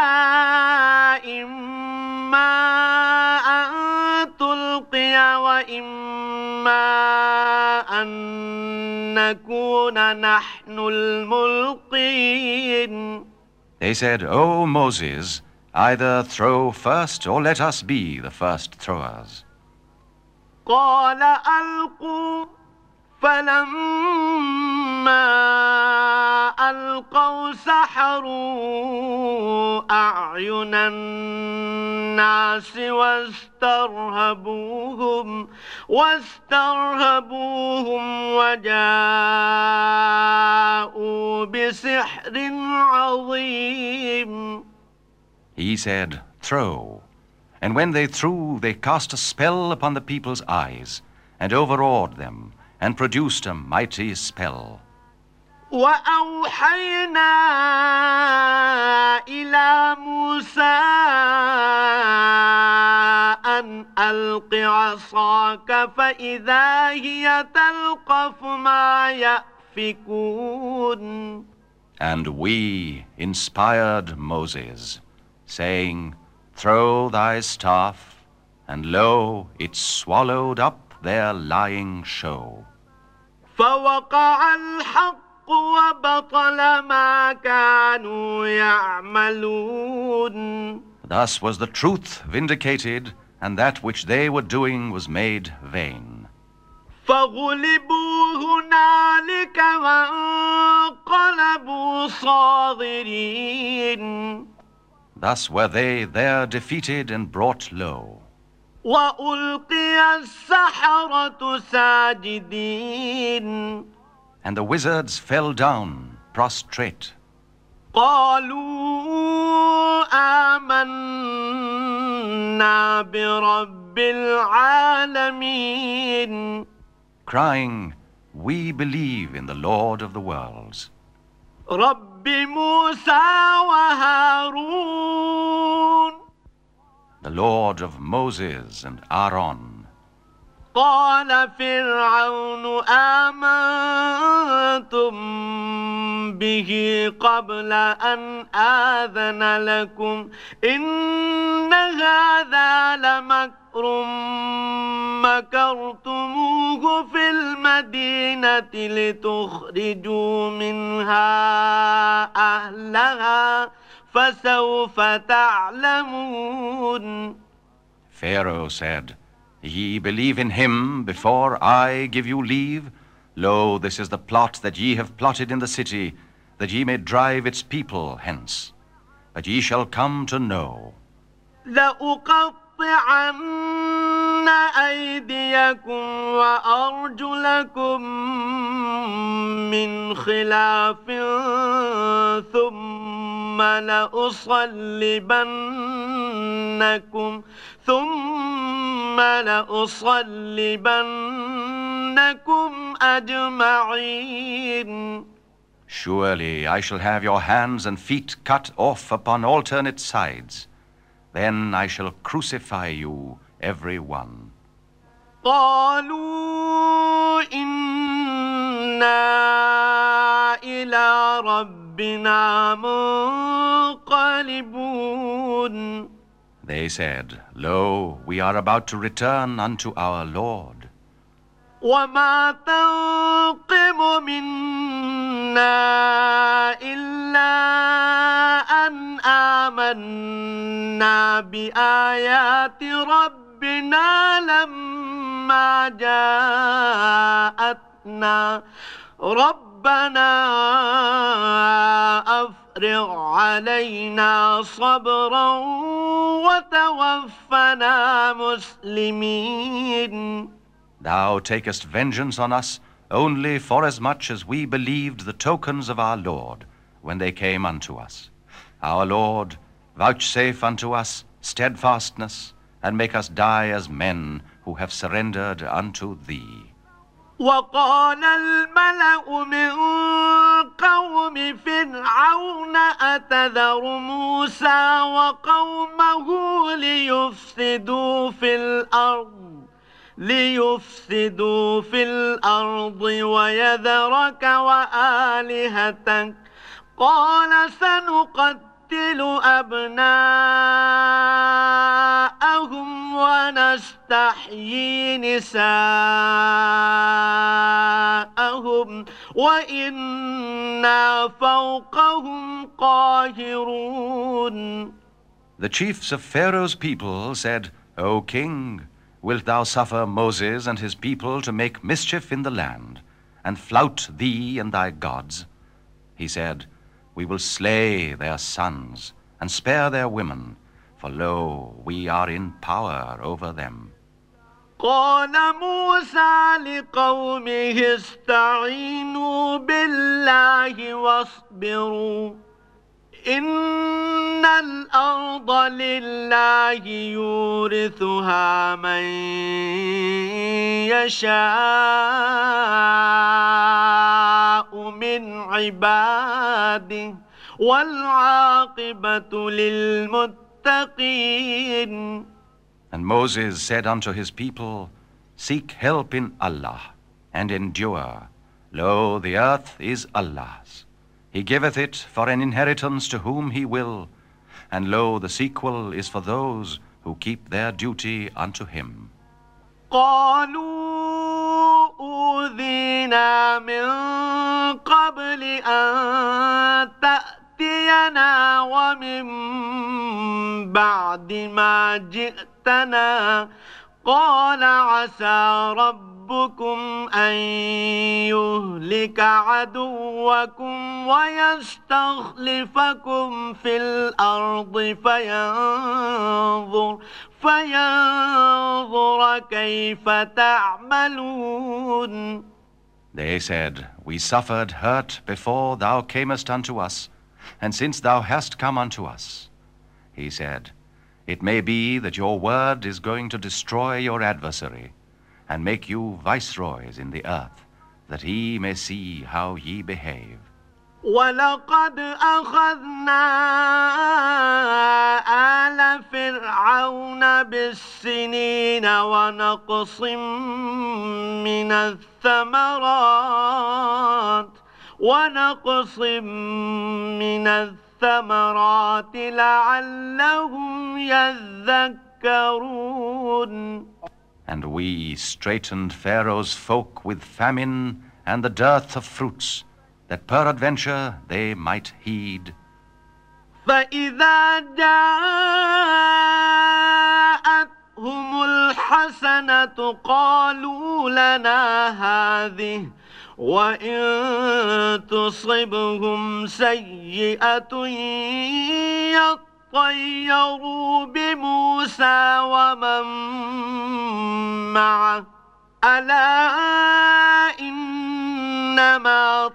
إما أن تلقي وإما أن نكون نحن الملقين. They said, O Moses, either throw first or let us be the first throwers. قال ألقوا فلما ألقوا سحروا أعين الناس واسترهبوهم واسترهبوهم وجاءوا بسحر عظيم. He said, Throw. And when they threw, they cast a spell upon the people's eyes, and overawed them, and produced a mighty spell. وأوحينا إلى موسى أن ألق عصاك فإذا هي تلقف ما يأفكون. And we inspired Moses, saying, Throw thy staff, and lo, it swallowed up their lying show. فوقع الحق وبطل ما كانوا يعملون. Thus was the truth vindicated, and that which they were doing was made vain. فغلبوا هنالك وانقلبوا صاغرين. Thus were they there defeated and brought low. وألقي السحرة ساجدين. And the wizards fell down, prostrate. قالوا آمنا برب العالمين. Crying, We believe in the Lord of the worlds. رب موسى وهارون. The Lord of Moses and Aaron. قال فرعون آمنتم به قبل أن آذن لكم إن هذا لمكر مكرتموه في المدينة لتخرجوا منها أهلها فسوف تعلمون. Pharaoh said, Ye believe in him before I give you leave? Lo, this is the plot that ye have plotted in the city, that ye may drive its people hence. But ye shall come to know. لأقطعن أيديكم وأرجلكم من خلاف ثم لأصلبنكم ثم لأصلبنكم أجمعين. Surely I shall have your hands and feet cut off upon alternate sides. Then I shall crucify you, every one. قالوا إنا إلى ربنا منقلبون. They said, Lo, we are about to return unto our Lord. وما تنقم منا إلا أن آمنا بآيات ربنا لما جاءتنا ربنا أفرغ علينا صبرا وتوفنا مسلمين. Thou takest vengeance on us only forasmuch as we believed the tokens of our Lord when they came unto us. Our Lord, vouchsafe unto us steadfastness, and make us die as men who have surrendered unto thee. وقال الملأ من قوم فرعون أتذر موسى وقومه ليفسدوا في الأرض ليفسدوا في الأرض ويذرك وآلهتك قال سنقتل أبناءهم ونستحيي نساءهم وإنا فوقهم قاهرون. The chiefs of Pharaoh's people said, O king, wilt thou suffer Moses and his people to make mischief in the land, and flout thee and thy gods? He said, We will slay their sons, and spare their women, for lo, we are in power over them. قال موسى لقومه استعينوا بالله واصبروا إن الأرض لله يورثها من يشاء من عباده والعاقبة للمتقين. And Moses said unto his people, Seek help in Allah, and endure. Lo, the earth is Allah's. He giveth it for an inheritance to whom he will, and lo, the sequel is for those who keep their duty unto him. قالوا أوذينا من قبل أن تأتينا ومن بعد ما جئتنا قال عسى ربكم أن يهلك عدوكم ويستخلفكم في الأرض فينظر فينظر كيف تعملون. They said, We suffered hurt before thou camest unto us, and since thou hast come unto us. He said, It may be that your word is going to destroy your adversary, and make you viceroys in the earth, that he may see how ye behave. وَلَقَدْ أَخَذْنَا آلَ فِرْعَوْنَ بِالسِّنِينَ وَنَقْصٍ مِّنَ الثَّمَرَاتِ وَنَقْصٍ مِّنَ الثَّمَرَاتِ لَعَلَّهُمْ يَذَّكَّرُونَ. And we straitened Pharaoh's folk with famine and the dearth of fruits, that peradventure they might heed. فَإِذَا جَاءَتْهُمْ تصبهم الحسنة قالوا لنا هذه وإن تصبهم سيئة يطيروا بموسى ومن معه ألا إنما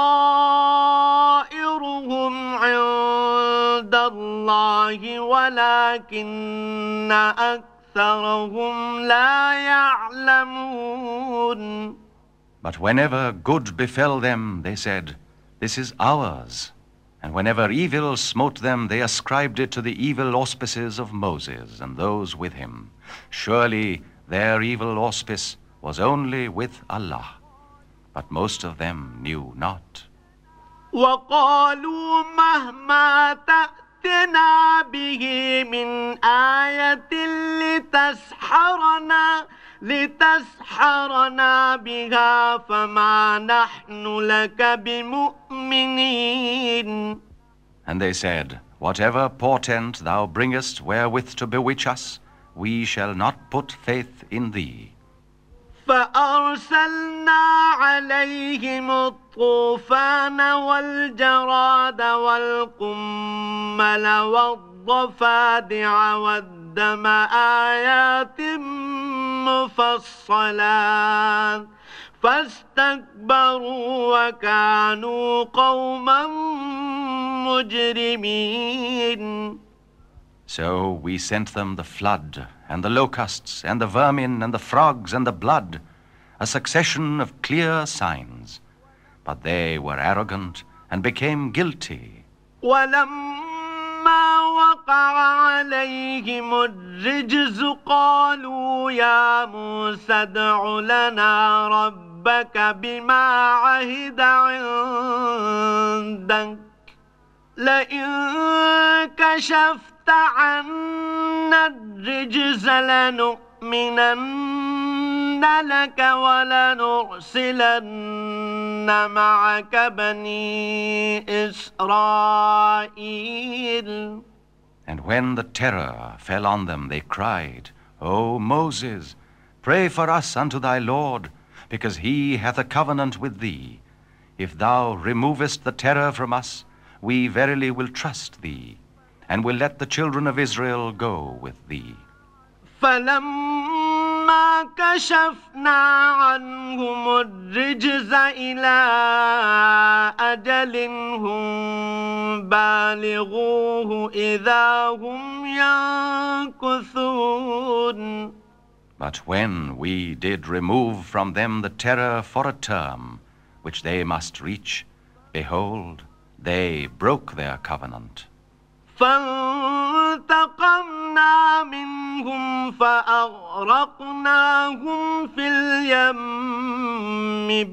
طائرهم عند الله ولكن أكثرهم لا يعلمون. But whenever good befell them, they said, "This is ours." And whenever evil smote them, they ascribed it to the evil auspices of Moses and those with him. Surely their evil auspice was only with Allah. But most of them knew not. وقالوا مهما تأتنا به من آية لتسحرنا لتسحرنا بها فما نحن لك بمؤمنين. And they said, "Whatever portent thou bringest wherewith to bewitch us, we shall not put faith in thee." فأرسلنا عليهم الطوفان والجراد والقمل والضفادع والدم آيات مفصلات فاستكبروا وكانوا قوما مجرمين. So we sent them the flood, and the locusts, and the vermin, and the frogs, and the blood, a succession of clear signs. But they were arrogant and became guilty. ولما وقع عليهم الرجز قالوا يا موسى ادع لنا ربك بما عهد عندك لئن كشفت عنا الرجز لنؤمنن لك ولنرسلن معك بني إسرائيل. And when the terror fell on them, they cried, "O Moses, pray for us unto thy Lord, because he hath a covenant with thee. If thou removest the terror from us, we verily will trust thee, and will let the children of Israel go with thee." فلما كشفنا عنهم الرجز إلى أجل هم بالغوه إذا هم ينكثون. But when we did remove from them the terror for a term, which they must reach, behold, they broke their covenant. فانتقمنا منهم فأغرقناهم في اليم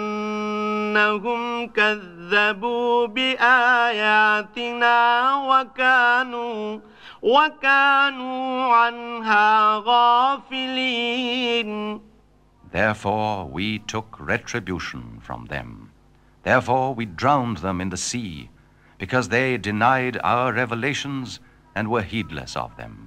بأنهم كذبوا بآياتنا وكانوا وكانوا عنها غافلين. Therefore we took retribution from them. Therefore we drowned them in the sea, because they denied our revelations and were heedless of them.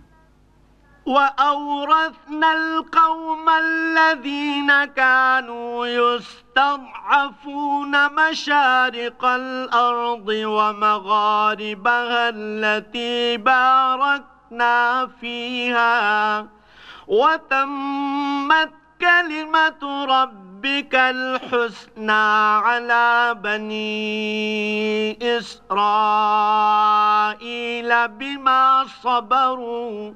وأورثنا القوم الذين كانوا يستضعفون مشارق الأرض ومغاربها التي باركنا فيها وتمت كلمة ربك الحسنى على بني إسرائيل بما صبروا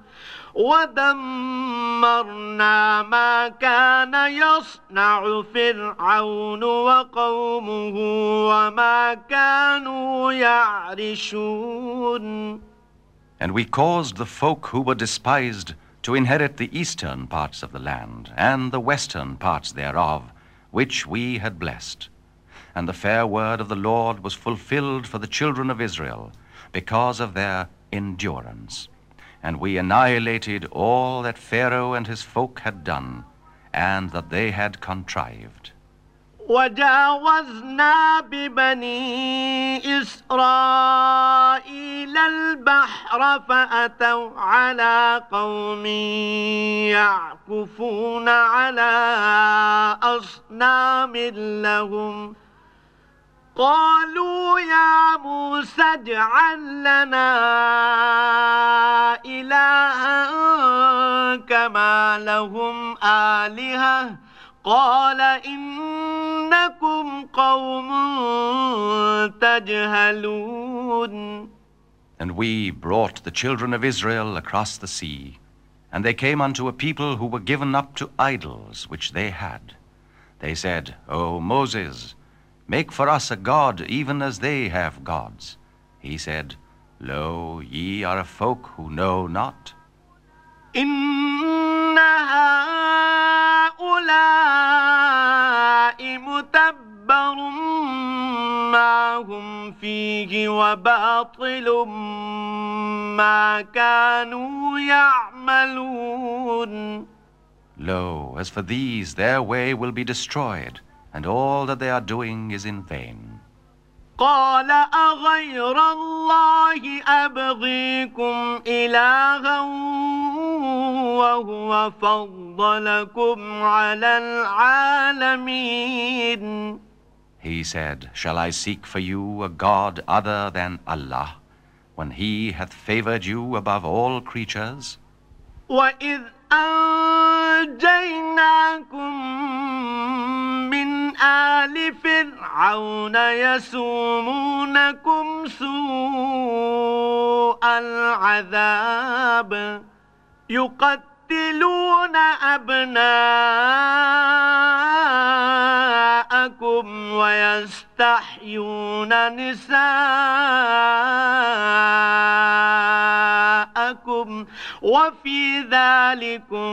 ودمرنا ما كان يصنع فرعون وقومه وما كانوا يعرشون. And we caused the folk who were despised to inherit the eastern parts of the land and the western parts thereof, which we had blessed. And the fair word of the Lord was fulfilled for the children of Israel because of their endurance. And we annihilated all that Pharaoh and his folk had done, and that they had contrived. وجاوزنا ببني إسرائيل البحر فأتوا على قوم يعكفون على أصنام لهم قالوا يا موسى اجعل لنا إلها كما لهم آلهة قال إنكم قوم تجهلون. And we brought the children of Israel across the sea, and they came unto a people who were given up to idols which they had. They said, O Moses, make for us a god even as they have gods. He said, Lo, ye are a folk who know not. إن هؤلاء متبر ما هم فيه وباطل ما كانوا يعملون. Lo, as for these, their way will be destroyed, and all that they are doing is in vain. قال أغير الله أبغيكم إلها وهو فضلكم على العالمين. He said, Shall I seek for you a God other than Allah, when He hath favored you above all creatures? وإذ أنجيناكم من آل فرعون يسومونكم سوء العذاب يقتلون أبناءكم ويستحيون نساءكم وفي ذلكم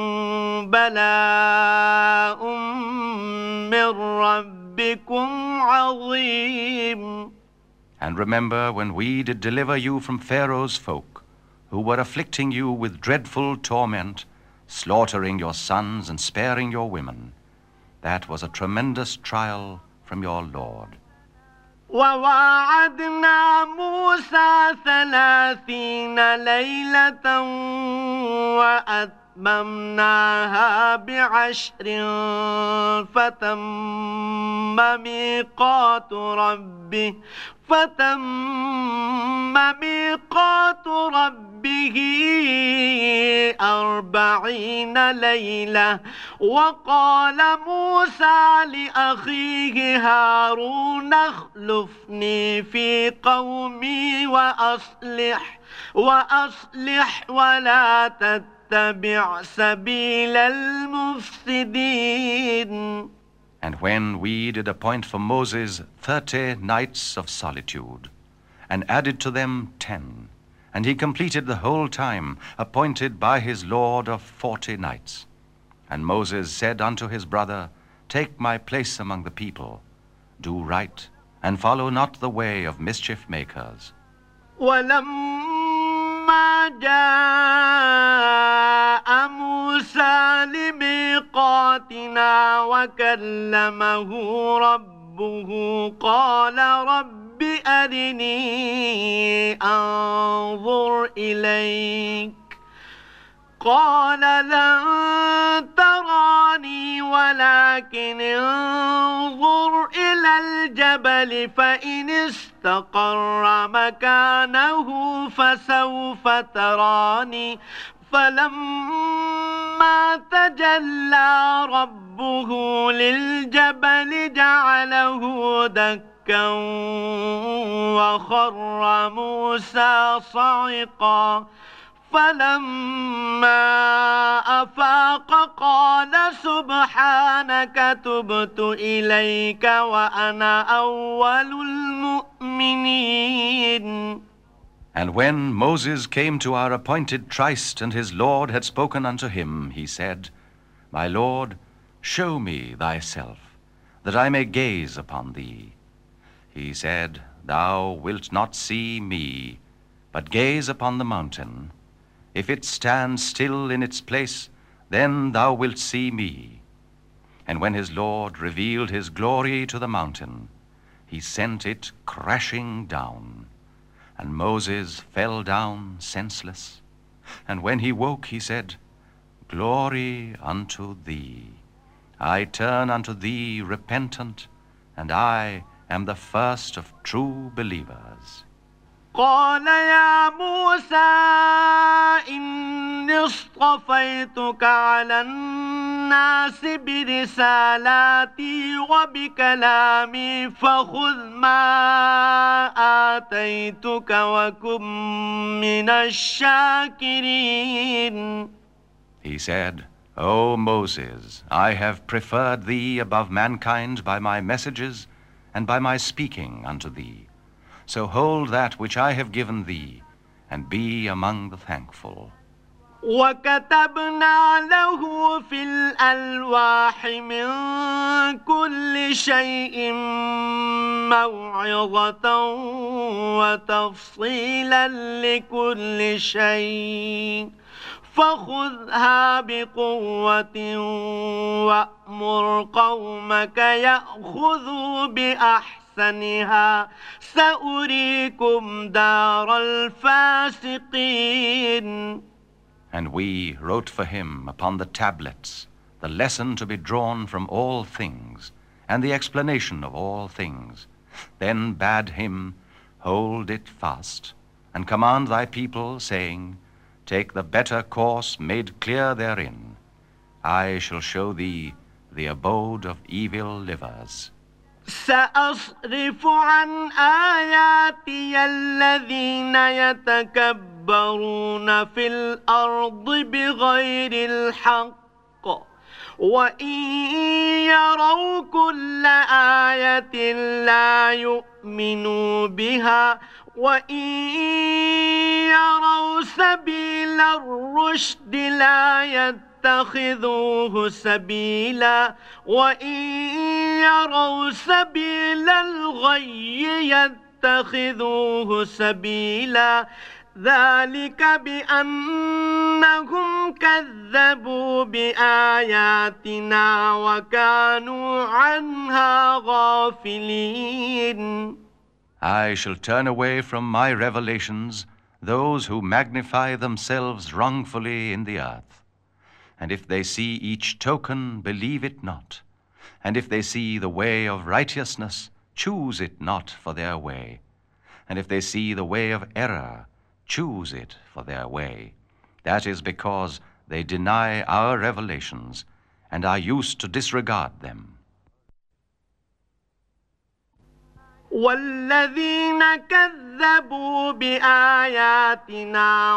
بلاء من ربكم عظيم. And remember when we did deliver you from Pharaoh's folk, who were afflicting you with dreadful torment, slaughtering your sons and sparing your women. That was a tremendous trial from your Lord. وواعدنا موسى ثلاثين ليلة وأتممناها بعشر فتم ميقات ربه فتم ميقات ربه أربعين ليلة وقال موسى لأخيه هارون اخلفني في قومي وأصلح وأصلح ولا تتبع سبيل المفسدين. And when we did appoint for Moses thirty nights of solitude, and added to them ten, and he completed the whole time appointed by his Lord of forty nights. And Moses said unto his brother, Take my place among the people, do right, and follow not the way of mischief makers. ولما جاء موسى لميقاتنا وكلمه ربه قال رب أرني أنظر إليك قال لن تراني ولكن انظر إلى الجبل فإن استقر مكانه فسوف تراني فلما تجلى ربه للجبل جعله دكا وخر موسى صعقا فلما أفاق قال سبحانك تبت إليك وأنا أول المؤمنين. And when Moses came to our appointed tryst, and his Lord had spoken unto him, he said, My Lord, show me thyself, that I may gaze upon thee. He said, Thou wilt not see me, but gaze upon the mountain. If it stand still in its place, then thou wilt see me. And when his Lord revealed his glory to the mountain, he sent it crashing down. And Moses fell down senseless. And when he woke, he said, Glory unto thee. I turn unto thee repentant, and I am the first of true believers. قال يا موسى إني اصطفيتك على الناس برسالاتي وبكلامي فخذ ما آتيتك وكن من الشاكرين. He said, O Moses, I have preferred thee above mankind by my messages and by my speaking unto thee. So hold that which I have given thee, and be among the thankful. وكتبنا له في الألواح من كل شيء موعظة وتفصيلا لكل شيء فخذها بقوة وأمر قومك يأخذوا بأحسنها سأريكم دار الفاسقين. And we wrote for him upon the tablets the lesson to be drawn from all things, and the explanation of all things. Then bade him, hold it fast, and command thy people, saying, Take the better course made clear therein. I shall show thee the abode of evil livers. سأصرف عن آياتي الذين يتكبرون في الأرض بغير الحق وإن يروا كل آية لا يؤمنوا بها وإن يروا سبيل الرشد لا يتخذوه سبيلا وإن يروا سبيل الغي يتخذوه سبيلا ذلك بأنهم كذبوا بآياتنا وكانوا عنها غافلين. I shall turn away from my revelations those who magnify themselves wrongfully in the earth. And if they see each token, believe it not. And if they see the way of righteousness, choose it not for their way. And if they see the way of error, choose it for their way. That is because they deny our revelations and are used to disregard them. والذين كذبوا بآياتنا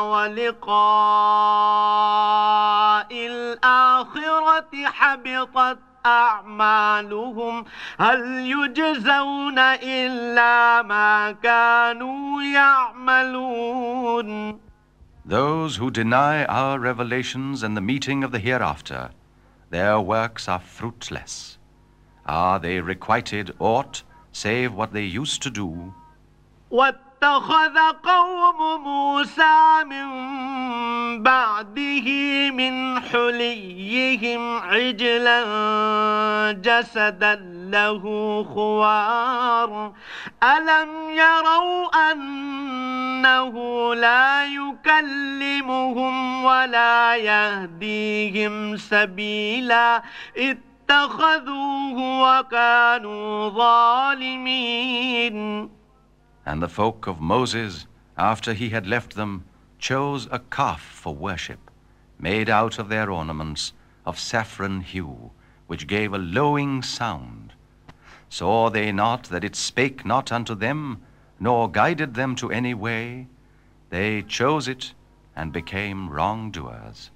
ولقاء الآخرة حبطت أعمالهم هل يجزون إلا ما كانوا يعملون. Those who deny our revelations and the meeting of the hereafter, their works are fruitless. Are they requited aught save what they used to do? واتخذ قوم موسى من بعده من حليهم عجلا جسدا له خوار ألم يروا أنه لا يكلمهم ولا يهديهم سبيلا اتخذوه وكانوا ظالمين. And the folk of Moses, after he had left them, chose a calf for worship, made out of their ornaments of saffron hue, which gave a lowing sound. Saw they not that it spake not unto them, nor guided them to any way? They chose it and became wrongdoers.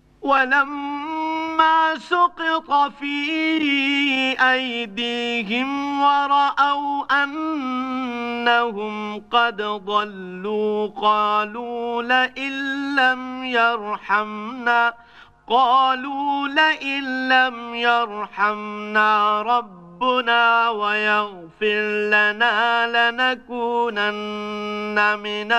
ولما سقط في أيديهم ورأوا أنهم قد ضلوا قالوا لئن لم يرحمنا قالوا لئن لم يرحمنا ربنا ويغفر لنا لنكونن من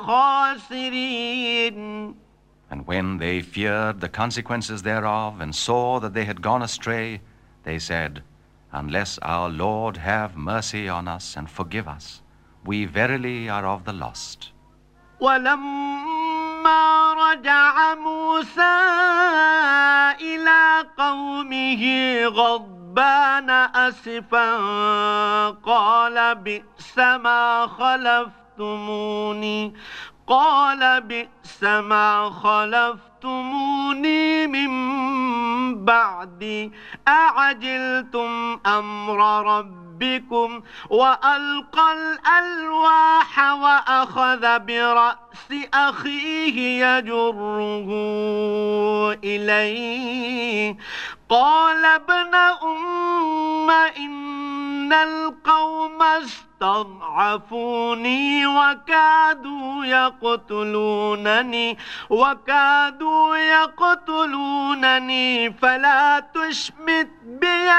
الخاسرين. And when they feared the consequences thereof and saw that they had gone astray, They said, "Unless our Lord have mercy on us and forgive us, we verily are of the lost." ولما رجع موسى إلى قومه غضبان أسفا قال بئس ما خلفتموني قال بئس ما خلفتموني من بعدي أعجلتم أمر ربكم وألقى الألواح وأخذ برأس أخيه يجره إليه قال ابن أم إن القوم استضعفوني وكادوا يقتلونني وكادوا يقتلونني فلا تشمت بي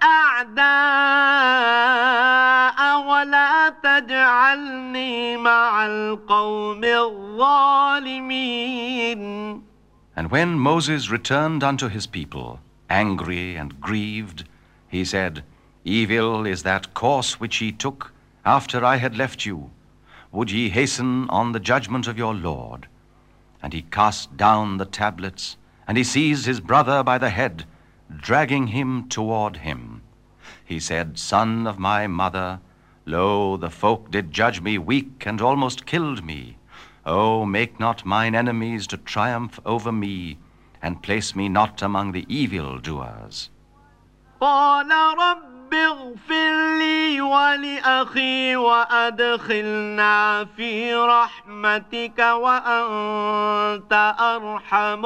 الأعداء ولا تجعلني مع القوم الظالمين. And when Moses returned unto his people, angry and grieved, he said, "Evil is that course which ye took after I had left you. Would ye hasten on the judgment of your Lord?" And he cast down the tablets, and he seized his brother by the head, dragging him toward him. He said, "Son of my mother, lo, the folk did judge me weak and almost killed me. Oh, make not mine enemies to triumph over me, and place me not among the evildoers." قال رب اغفر لي ولأخي وأدخلنا في رحمتك وأنت أرحم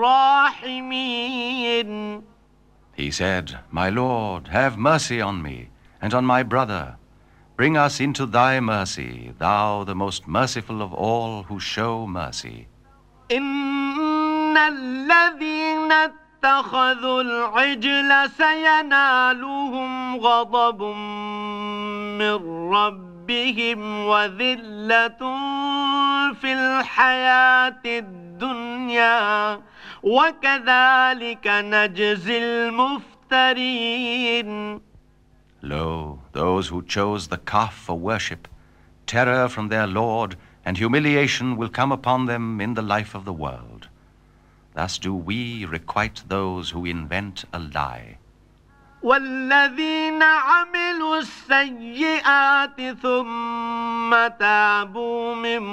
الراحمين. He said, "My Lord, have mercy on me and on my brother. Bring us into thy mercy, thou the most merciful of all who show mercy." إن الذين اتخذوا العجل سينالهم غضب من ربهم وذلة في الحياة الدنيا وكذلك نجزي المفترين. Lo, those who chose the calf for worship, terror from their Lord and humiliation will come upon them in the life of the world. Thus do we requite those who invent a lie. والذين عملوا السيئات ثم تابوا من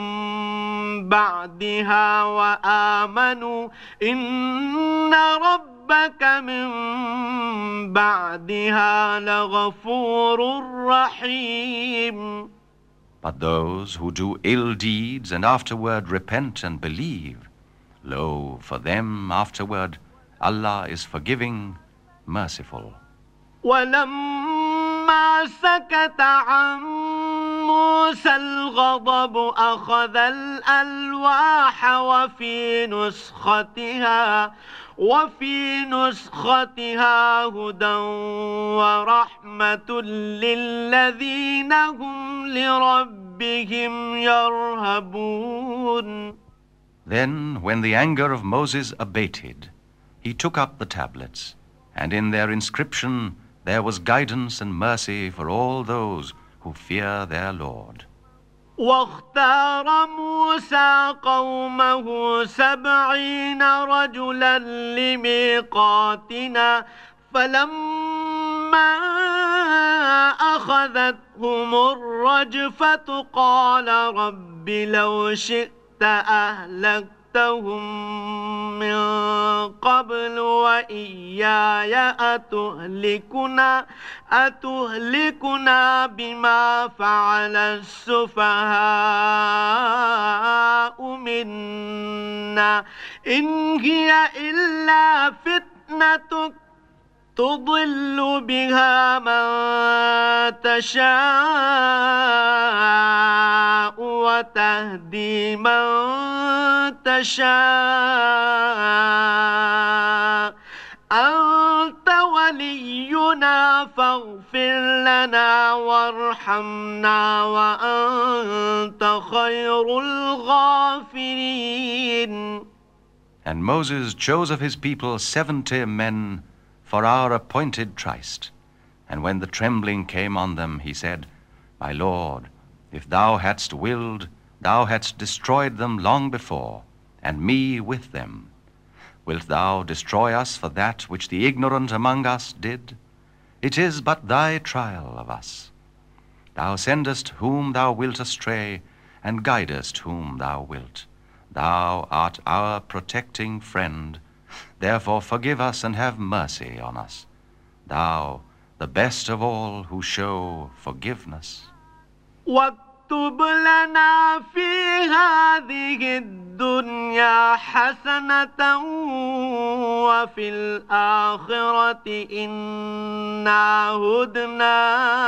بعدها وآمنوا إن ربك من بعدها لغفور رحيم. But those who do ill deeds and afterward repent and believe, lo, for them afterward Allah is forgiving, merciful. ولما سكت عن موسى الغضب أخذ الألواح وفي نسختها وفي نسختها هدى ورحمة للذين هم لربهم يرهبون. Then, when the anger of Moses abated, he took up the tablets, and in their inscription there was guidance and mercy for all those who fear their Lord. واختار موسى قومه سبعين رجلا لميقاتنا فلما أخذتهم الرجفة قال رب لو شئت أهلكتهم من قبل وإياي أتهلكنا أتهلكنا بما فعل السفهاء منا إن هي إلا فتنتك تضل بها من تشاء وتهدي من تشاء أنت ولينا فاغفر لنا وارحمنا وأنت خير الغافرين. And Moses chose of his people seventy men, for our appointed tryst. And when the trembling came on them, he said, My Lord, if thou hadst willed, thou hadst destroyed them long before, and me with them. Wilt thou destroy us for that which the ignorant among us did? It is but thy trial of us. Thou sendest whom thou wilt astray, and guidest whom thou wilt. Thou art our protecting friend. Therefore forgive us and have mercy on us. Thou, the best of all who show forgiveness. واكتب لنا في هذه الدنيا حسنة وفي الآخرة إنا هدنا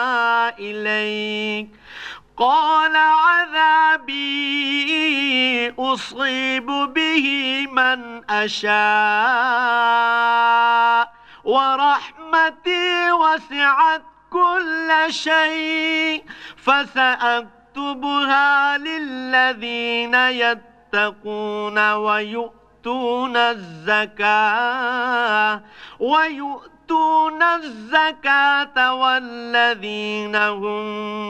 إليك قال عذابي أصيب به من أشاء ورحمتي وسعت كل شيء فسأكتبها للذين يتقون ويؤتون الزكاة ويؤتون الزكاة والذين هم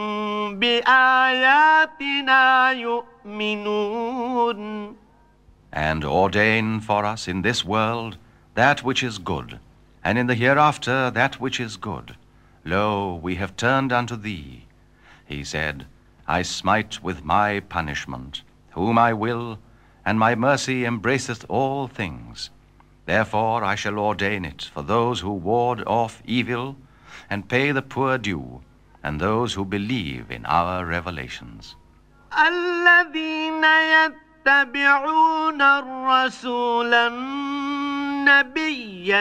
بآياتنا يؤمنون. And ordain for us in this world that which is good, and in the hereafter that which is good. Lo, we have turned unto thee. He said, I smite with my punishment, whom I will, and my mercy embraceth all things. Therefore I shall ordain it for those who ward off evil, and pay the poor due, and those who believe in our revelations. الذين يتبعون الرسول النبي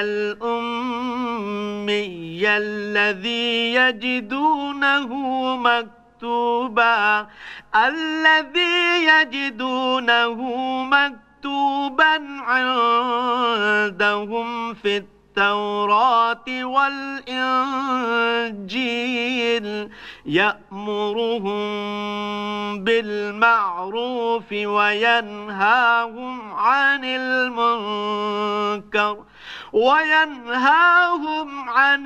الأمي الذي يجدونه مكتوبا الذي يجدونه مكتوبا عندهم في التوراة والإنجيل يأمرهم بالمعروف وينهاهم عن المنكر وينهاهم عن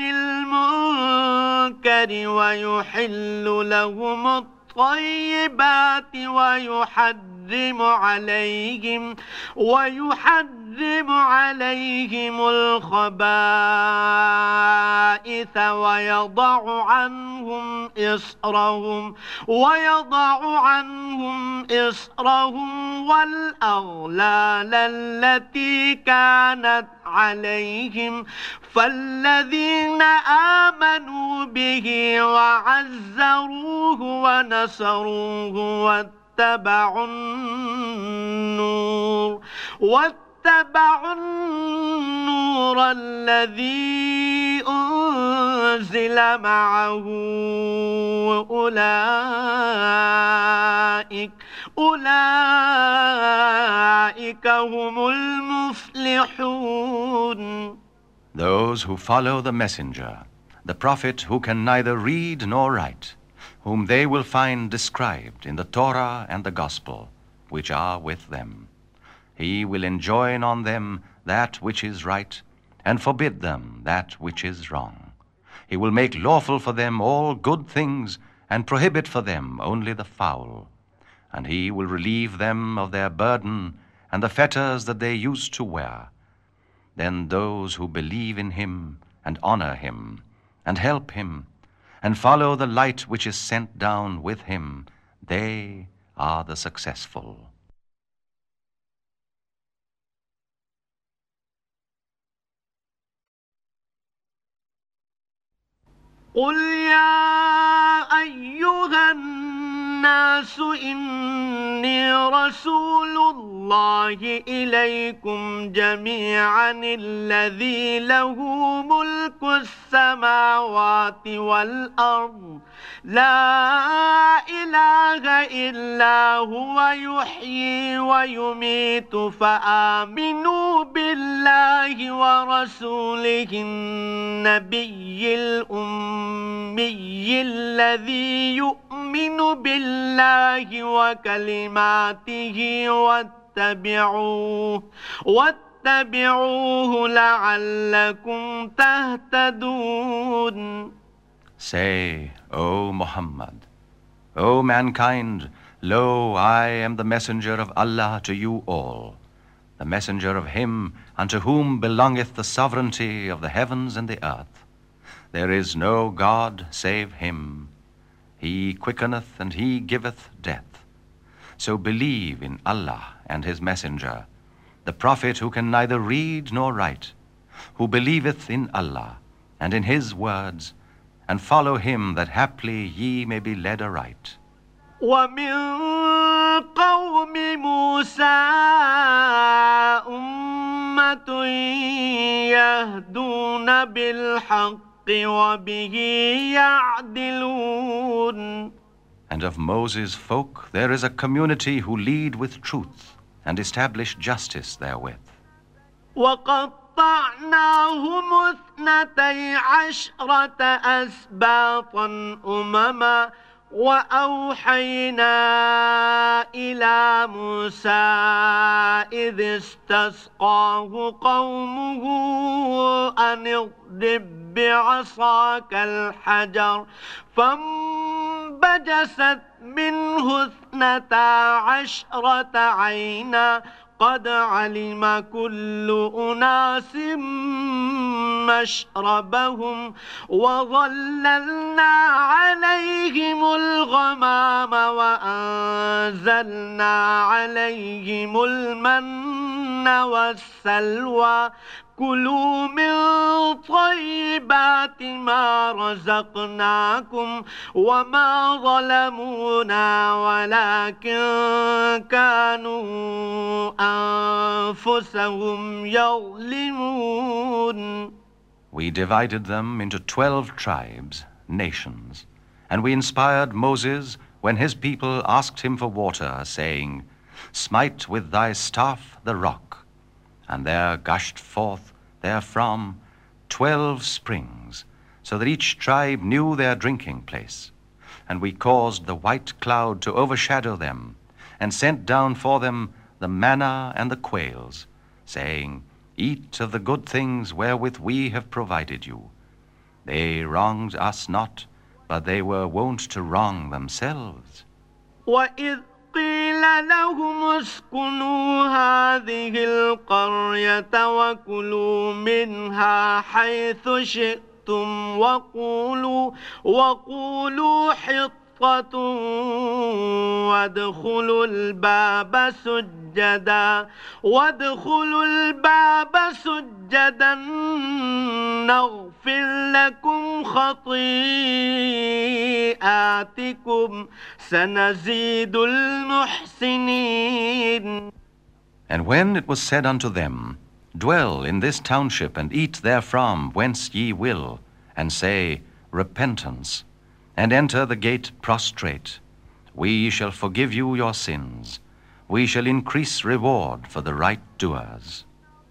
المنكر ويحل لهم الطيبات ويحرم عليهم ويحرم عليهم الخبائث ويضع عنهم إصرهم ويضع عنهم إصرهم والأغلال التي كانت عليهم فالذين آمنوا به وعزروه ونصروه واتبعوا النور واتبعوا النور الذي أنزل معه أولئك أولئك هم المفلحون. Those who follow the messenger, the prophet who can neither read nor write, whom they will find described in the Torah and the Gospel, which are with them. He will enjoin on them that which is right, and forbid them that which is wrong. He will make lawful for them all good things, and prohibit for them only the foul. And he will relieve them of their burden and the fetters that they used to wear. Then those who believe in him and honor him and help him and follow the light which is sent down with him, they are the successful. قل يا أيها الناس إني رسول الله إليكم جميعا الذي له ملك السماوات والأرض لا إله إلا هو يحيي ويميت فآمنوا بالله ورسوله النبي الأمي الذي يؤمن بالله وكلماته واتبعوه فاتبعوه لعلكم تهتدون. Say, O Muhammad, O mankind, lo, I am the messenger of Allah to you all, the messenger of him unto whom belongeth the sovereignty of the heavens and the earth. There is no God save him. He quickeneth and he giveth death. So believe in Allah and his messenger, the prophet who can neither read nor write, who believeth in Allah and in his words, and follow him that haply ye may be led aright. ومن قوم موسى أمة يهدون بالحق وبه يعدلون. And of Moses' folk there is a community who lead with truth and establish justice therewith. وقطعناهم اثنتي عشرة أسباطا أمما وأوحينا إلى موسى إذ استسقاه قومه أن اضرب بعصاك الحجر فانبجست منه اثنتا عشرة عينا قد علم كل أناس مشربهم وظللنا عليهم الغمام وأنزلنا عليهم المن والسلوى كلوا من طيبات ما رزقناكم وما ظلمونا ولكن كانوا أنفسهم يظلمون. We divided them into twelve tribes, nations, and we inspired Moses when his people asked him for water, saying, Smite with thy staff the rock. And there gushed forth therefrom twelve springs, so that each tribe knew their drinking place. And we caused the white cloud to overshadow them, and sent down for them the manna and the quails, saying, Eat of the good things wherewith we have provided you. They wronged us not, but they were wont to wrong themselves. وَإِذْ قيل لهم اسكنوا هذه القرية وكلوا منها حيث شئتم وقولوا وقولوا حطة وادخلوا الباب سجدا وادخلوا الباب سجدا نغفر لكم خطيئاتكم سنزيد المحسنين. And when it was said unto them, Dwell in this township and eat therefrom whence ye will, and say, Repentance, and enter the gate prostrate, we shall forgive you your sins. We shall increase reward for the right doers.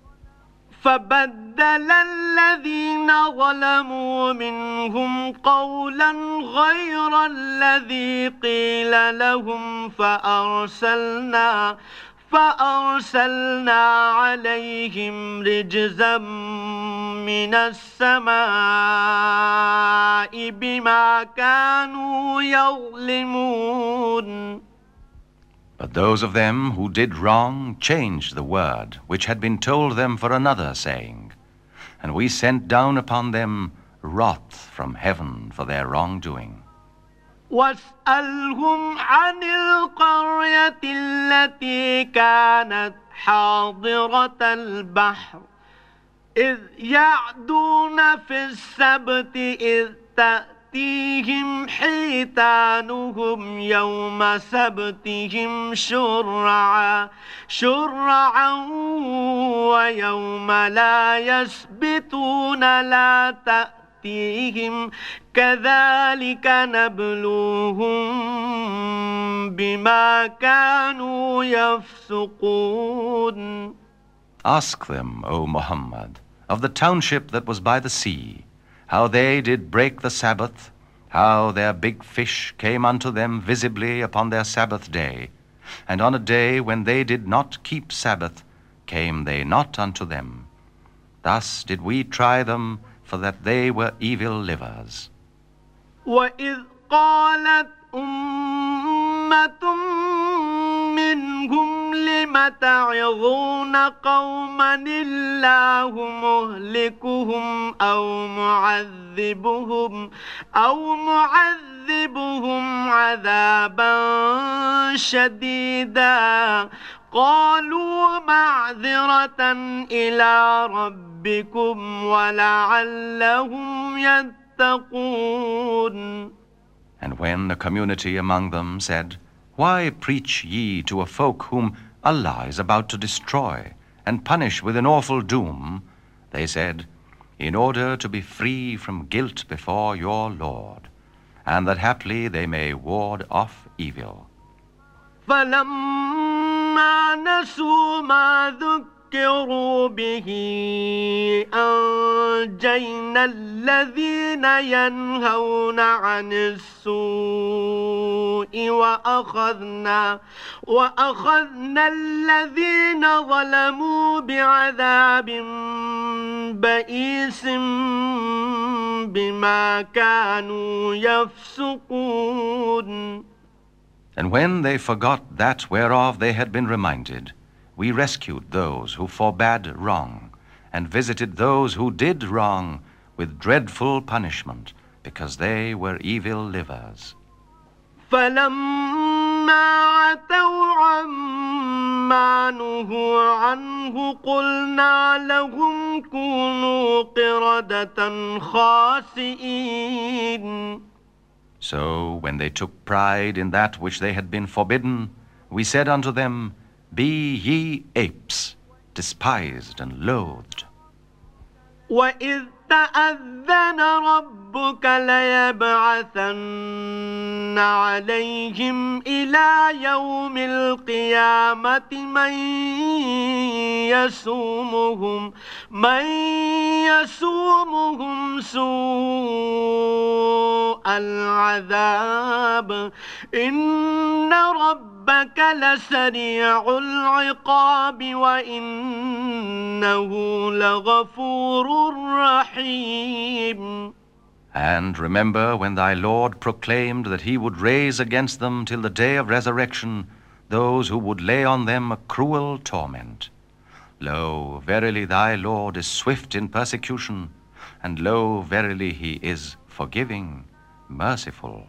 فبدل الذين ظلموا منهم قولا غير الذي قيل لهم فأرسلنا فأرسلنا عليهم رجزا من السماء بما كانوا يظلمون. But those of them who did wrong changed the word which had been told them for another, saying, And we sent down upon them wrath from heaven for their wrongdoing. واسألهم عن القرية التي كانت حاضرة البحر إذ يعدون في السبت إذ تأتيهم حيتانهم يوم سبتهم شرعا شرعا ويوم لا يسبتون لا تأتيهم كذلك نبلوهم بما كانوا يفسقون. Ask them, O Muhammad, of the township that was by the sea, how they did break the Sabbath, how their big fish came unto them visibly upon their Sabbath day, and on a day when they did not keep Sabbath came they not unto them. Thus did we try them, for that they were evil livers. وإذ قالت أمة منهم لم تعظون قوما الله مهلكهم أو معذبهم أو معذبهم عذابا شديدا قالوا معذرة إلى ربكم ولعلهم يتقون. And when the community among them said, Why preach ye to a folk whom Allah is about to destroy and punish with an awful doom? They said, In order to be free from guilt before your Lord, and that haply they may ward off evil. فلما نسوا ما ذكروا به أنجينا الذين ينهون عن السوء وأخذنا وأخذنا الذين ظلموا بعذاب بئيس بما كانوا يفسقون. And when they forgot that whereof they had been reminded, we rescued those who forbade wrong, and visited those who did wrong with dreadful punishment, because they were evil livers. فلما عتوا عما نهوا عنه قلنا لهم كونوا قردة خاسئين. So when they took pride in that which they had been forbidden, we said unto them, Be ye apes, despised and loathed. وَإِذْ تَأَذَّنَ رَبُّكَ لَيَبْعَثَنَّ عَلَيْهِمْ إِلَى يَوْمِ الْقِيَامَةِ مَنْ يَسُومُهُمْ مَنْ يَسُومُهُمْ سُوءَ الْعَذَابِ إِنَّ رَبَّكَ لَسَرِيعُ الْعِقَابِ وَإِنَّهُ لَغَفُورٌ رَحِيمٌ. And remember when thy Lord proclaimed that he would raise against them till the day of resurrection those who would lay on them a cruel torment. Lo, verily thy Lord is swift in persecution, and lo, verily he is forgiving, merciful.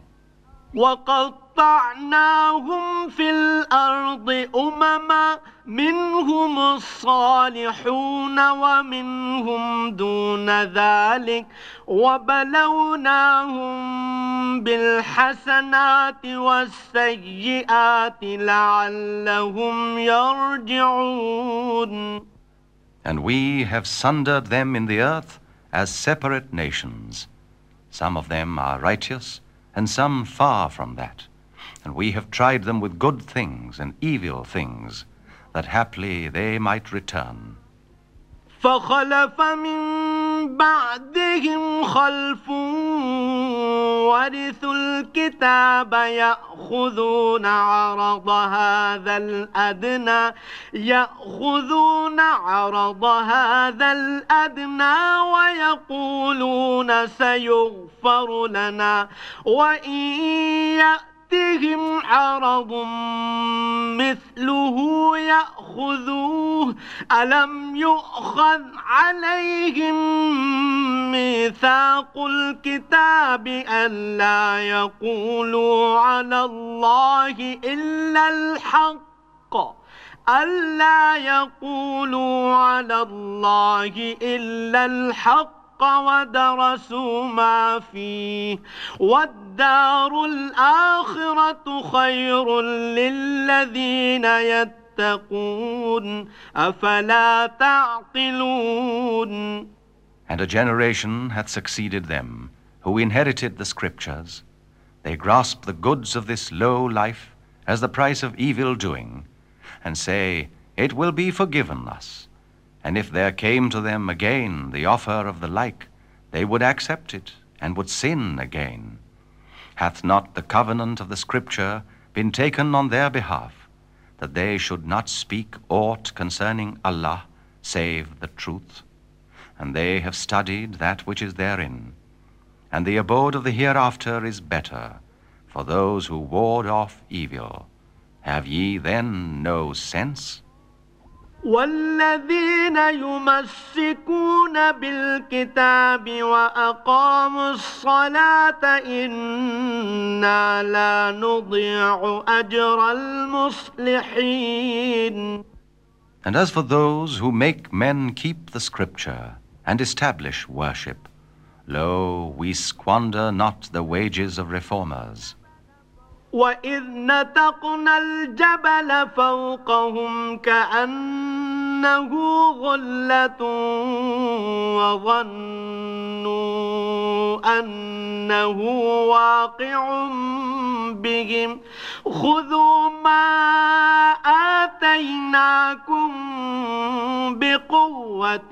وَقَطَّعْنَاهُمْ فِي الْأَرْضِ أُمَمًا مِنْهُمُ الصَّالِحُونَ وَمِنْهُمْ دُونَ ذَلِكَ وَبَلَوْنَاهُمْ بِالْحَسَنَاتِ وَالسَّيِّئَاتِ لَعَلَّهُمْ يَرْجِعُونَ. And we have sundered them in the earth as separate nations. Some of them are righteous, and some far from that. And we have tried them with good things and evil things, that haply they might return. فخلف من بعدهم خلف ورثوا الكتاب يأخذون عرض هذا الأدنى يأخذون عرض هذا الأدنى ويقولون سيغفر لنا وإن يأتهم عرض مثله يأخذوه ألم يؤخذ عليهم ميثاق الكتاب ألا يقولوا على الله إلا الحق ألا يقولوا على الله إلا الحق ودرسوا ما فيه والدار الآخرة خير للذين يتقون أفلا تعقلون. And a generation hath succeeded them, who inherited the Scriptures. They grasp the goods of this low life as the price of evil doing, and say, It will be forgiven us. And if there came to them again the offer of the like, they would accept it, and would sin again. Hath not the covenant of the Scripture been taken on their behalf, that they should not speak aught concerning Allah save the truth, and they have studied that which is therein, and the abode of the hereafter is better for those who ward off evil. Have ye then no sense? والذين يمسكون بالكتاب وأقاموا الصلاة إنا لا نضيع أجر المصلحين. And as for those who make men keep the scripture and establish worship, lo, we squander not the wages of reformers. وإذ نتقنا الجبل فوقهم كأنه ظلة وظنوا أنه واقع بهم خذوا ما آتيناكم بقوة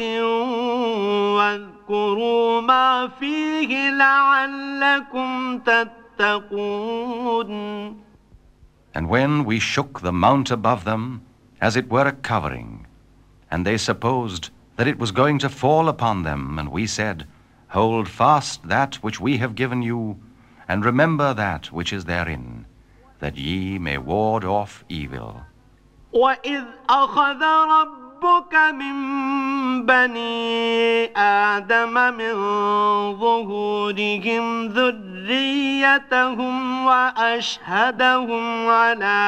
واذكروا ما فيه لعلكم تتقون. And when we shook the mount above them, as it were a covering, and they supposed that it was going to fall upon them, and we said, hold fast that which we have given you, and remember that which is therein, that ye may ward off evil. وَإِذْ أَخَذَ رَبُّكَ مِنْ بَنِي آدَمَ مِنْ ظُهُورِهِمْ ذُرِّيَّتَهُمْ وَأَشْهَدَهُمْ عَلَى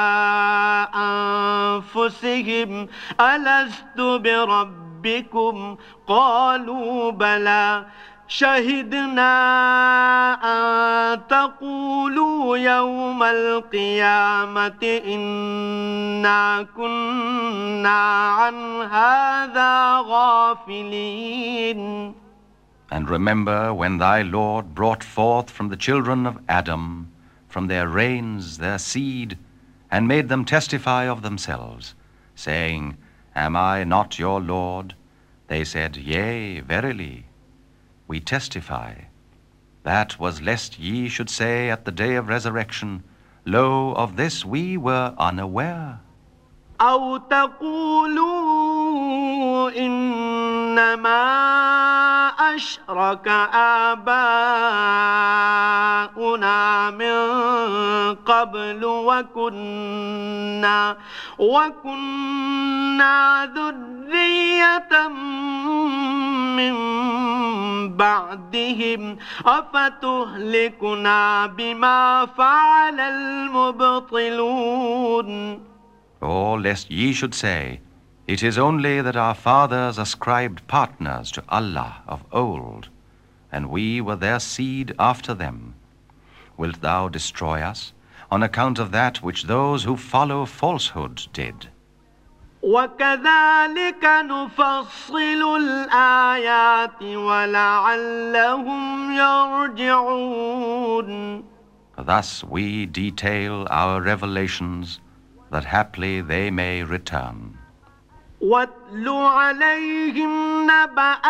أَنفُسِهِمْ أَلَسْتُ بِرَبِّكُمْ قَالُوا بَلَى شهدنا أن تقولوا يوم القيامة إنا كنا عن هذا غافلين. And remember when thy Lord brought forth from the children of Adam, from their reins, their seed, and made them testify of themselves, saying, Am I not your Lord? They said, Yea, verily. We testify. That was lest ye should say at the day of resurrection, Lo, of this we were unaware. أو تقولوا إنما أشرك آباؤنا من قبل وكنا وكنا ذرية من بعدهم أفتهلكنا بما فعل المبطلون. Or lest ye should say, It is only that our fathers ascribed partners to Allah of old, and we were their seed after them. Wilt thou destroy us on account of that which those who follow falsehood did? وَكَذَلِكَ نُفَصِّلُ الْآيَاتِ وَلَعَلَّهُمْ يَرْجِعُونَ. Thus we detail our revelations, that haply they may return. وَاتْلُ عَلَيْهِمْ نَبَأَ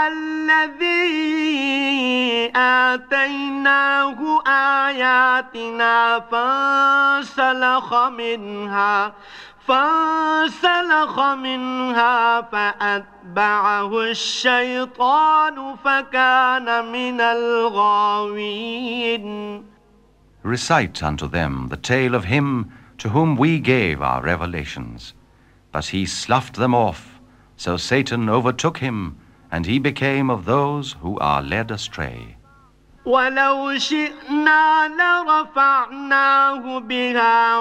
الَّذِي آتَيْنَاهُ آيَاتِنَا فَانسَلَخَ مِنْهَا فانسلخ منها فأتبعه الشيطان فكان من الغاوين. Recite unto them the tale of him to whom we gave our revelations. But he sloughed them off, so Satan overtook him, and he became of those who are led astray. ولو شئنا لرفعناه بها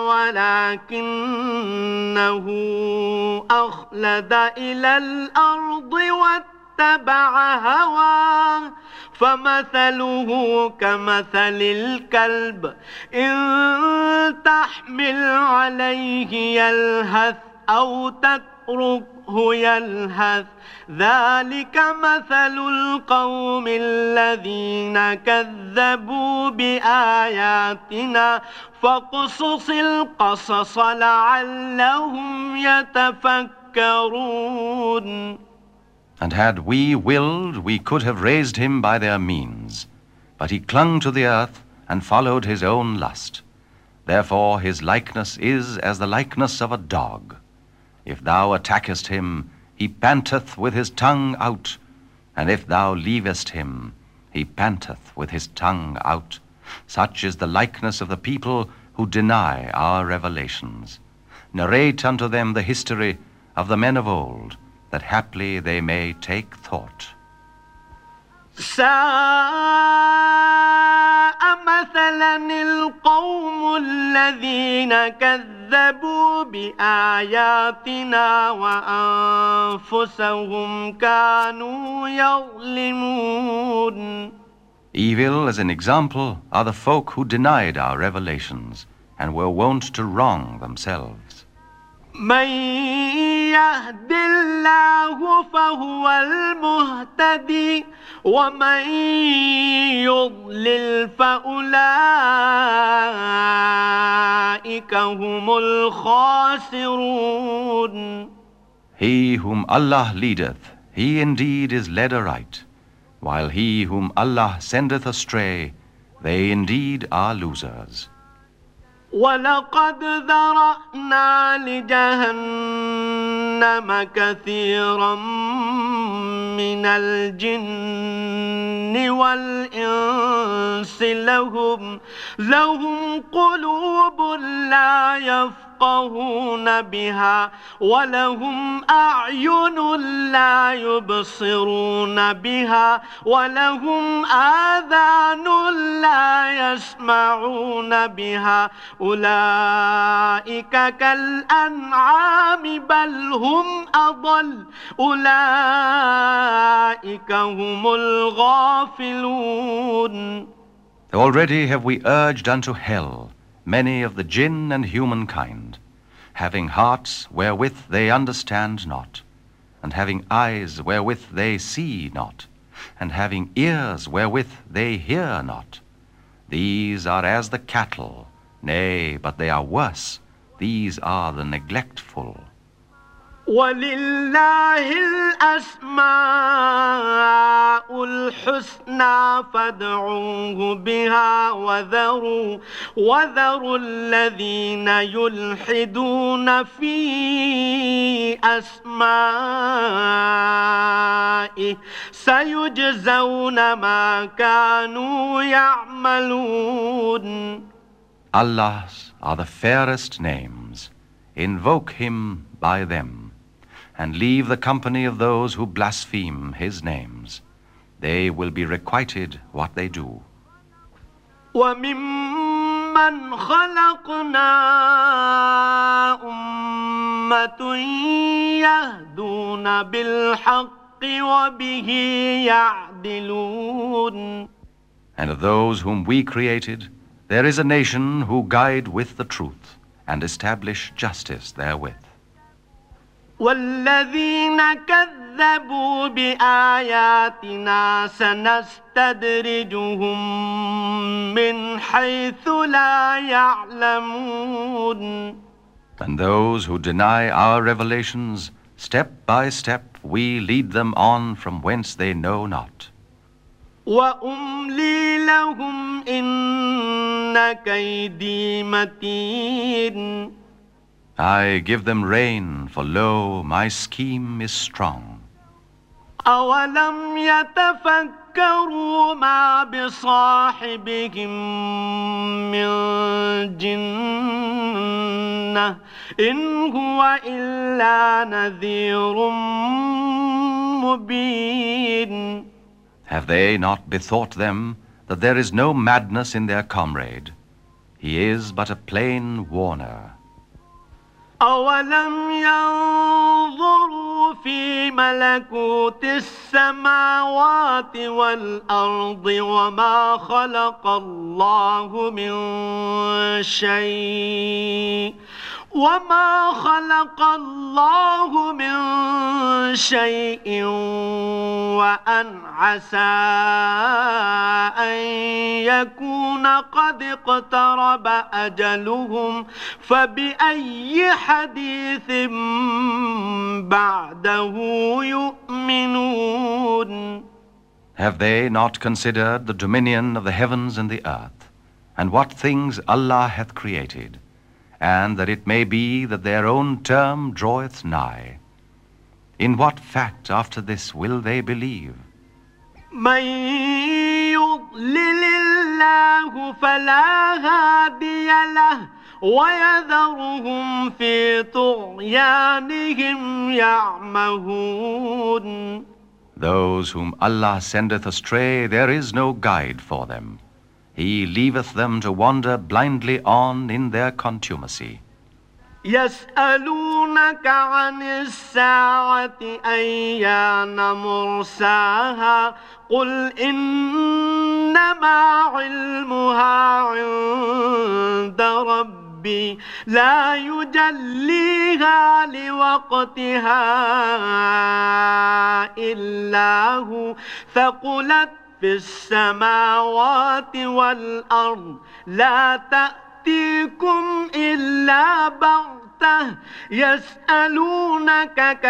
ولكنه أخلد إلى الأرض واتبع هواه فمثله كمثل الكلب إن تحمل عليه يلهث أو تتركه يلهث ذلك مثل القوم الذين كذبوا بآياتنا فاقصص القصص لعلهم يتفكرون. And had we willed, we could have raised him by their means. But he clung to the earth and followed his own lust. Therefore his likeness is as the likeness of a dog. If thou attackest him, he panteth with his tongue out, and if thou leavest him, he panteth with his tongue out. Such is the likeness of the people who deny our revelations. Narrate unto them the history of the men of old, that haply they may take thought. ساء مثلا القوم الذين كذبوا بآياتنا وأنفسهم كانوا يظلمون. Evil as an example are the folk who denied our revelations and were wont to wrong themselves. من يهد الله فهو المهتدي ومن يضلل فأولئك هم الخاسرون. He whom Allah leadeth, he indeed is led aright, while he whom Allah sendeth astray, they indeed are losers. ولقد ذرأنا لجهنم كثيرا من الجن والإنس لهم لهم قلوب لا يفقهون بها ولهم أعين لا يبصرون بها ولهم آذان لا يسمعون بها أولئك كالأنعام بل هم أضل أولئك هم الغافلون. Already have we urged unto hell many of the jinn and humankind, having hearts wherewith they understand not, and having eyes wherewith they see not, and having ears wherewith they hear not. These are as the cattle, nay, but they are worse. These are the neglectful. ولله الأسماء الحسنى فادعوه بها وذروا وذروا الذين يلحدون في أسمائه سيجزون ما كانوا يعملون. Allah's are the fairest names. Invoke him by them, and leave the company of those who blaspheme his names. They will be requited what they do. وَمِمَّنْ خَلَقْنَا أُمَّةٌ يَهْدُونَ بِالْحَقِّ وَبِهِ يَعْدِلُونَ. And of those whom we created, there is a nation who guide with the truth and establish justice therewith. والذين كذبوا بآياتنا سنستدرجهم من حيث لا يعلمون. And those who deny our revelations, step by step we lead them on from whence they know not. وأملي لهم إن كيدي متين. I give them rain, for lo, my scheme is strong. أولم يتفكروا ما بصاحبهم من جنة إن هو إلا نذير مبين. Have they not bethought them that there is no madness in their comrade? He is but a plain warner. أولم ينظروا في ملكوت السماوات والأرض وما خلق الله من شيء وما خلق الله من شيء وأن عسى أن يكون قد اقترب أجلهم فبأي حديث بعده يؤمنون. Have they not considered the dominion of the heavens and the earth, and what things Allah hath created, and that it may be that their own term draweth nigh. In what fact after this will they believe? من يضلل الله فلا هادي له ويذرهم في طغيانهم يعمهون. Those whom Allah sendeth astray, there is no guide for them. He leaveth them to wander blindly on in their contumacy. يسألونك عن الساعة أيان مرساها قل إنما علمها عند ربي لا يجليها لوقتها إلا هو ثقلت في السماوات والأرض لا تأتيكم إلا بغتة يسألونك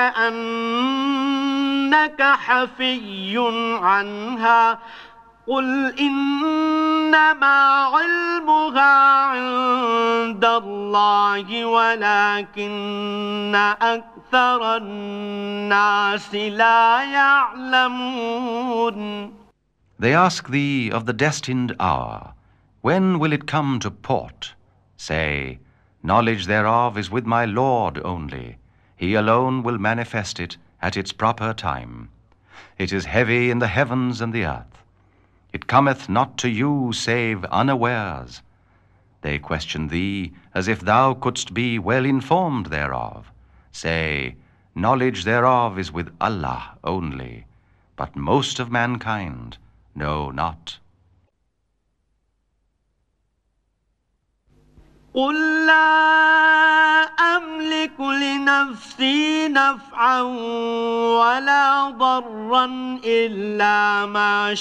كأنك حفي عنها قل إنما علمها عند الله ولكن أكثر الناس لا يعلمون. They ask thee of the destined hour. When will it come to port? Say, knowledge thereof is with my Lord only. He alone will manifest it at its proper time. It is heavy in the heavens and the earth. It cometh not to you save unawares. They question thee as if thou couldst be well informed thereof. Say, knowledge thereof is with Allah only, but most of mankind know not. قل لا أملك لنفسي نفعا ولا ضرا إلا ما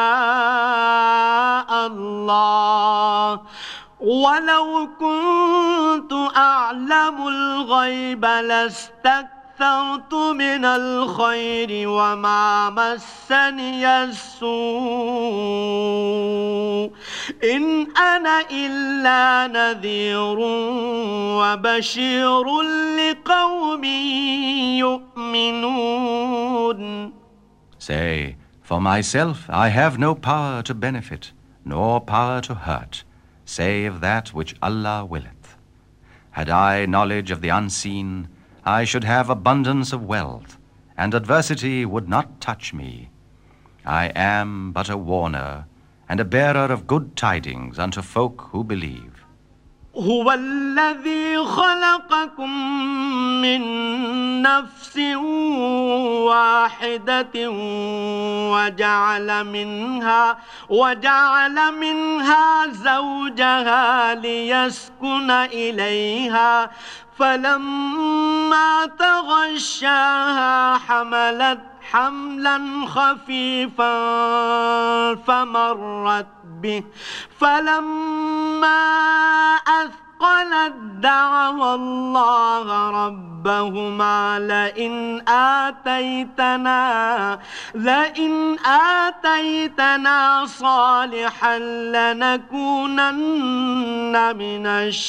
شاء الله ولو كنت أعلم الغيب لاستكثرت من الخير وما مسني السوء إن أنا إلا نذير وبشير لقوم يؤمنون. Say, for myself I have no power to benefit, nor power to hurt, save that which Allah willeth. Had I knowledge of the unseen, I should have abundance of wealth, and adversity would not touch me. I am but a warner, and a bearer of good tidings unto folk who believe. هو الذي خلقكم من نفس واحدة وجعل منها وجعل منها زوجها ليسكن إليها فلما تغشاها حملت حملا خفيفا فمرت به فلما أثقلت دعوا الله ربهما لئن آتيتنا لئن آتيتنا صالحا لنكونن من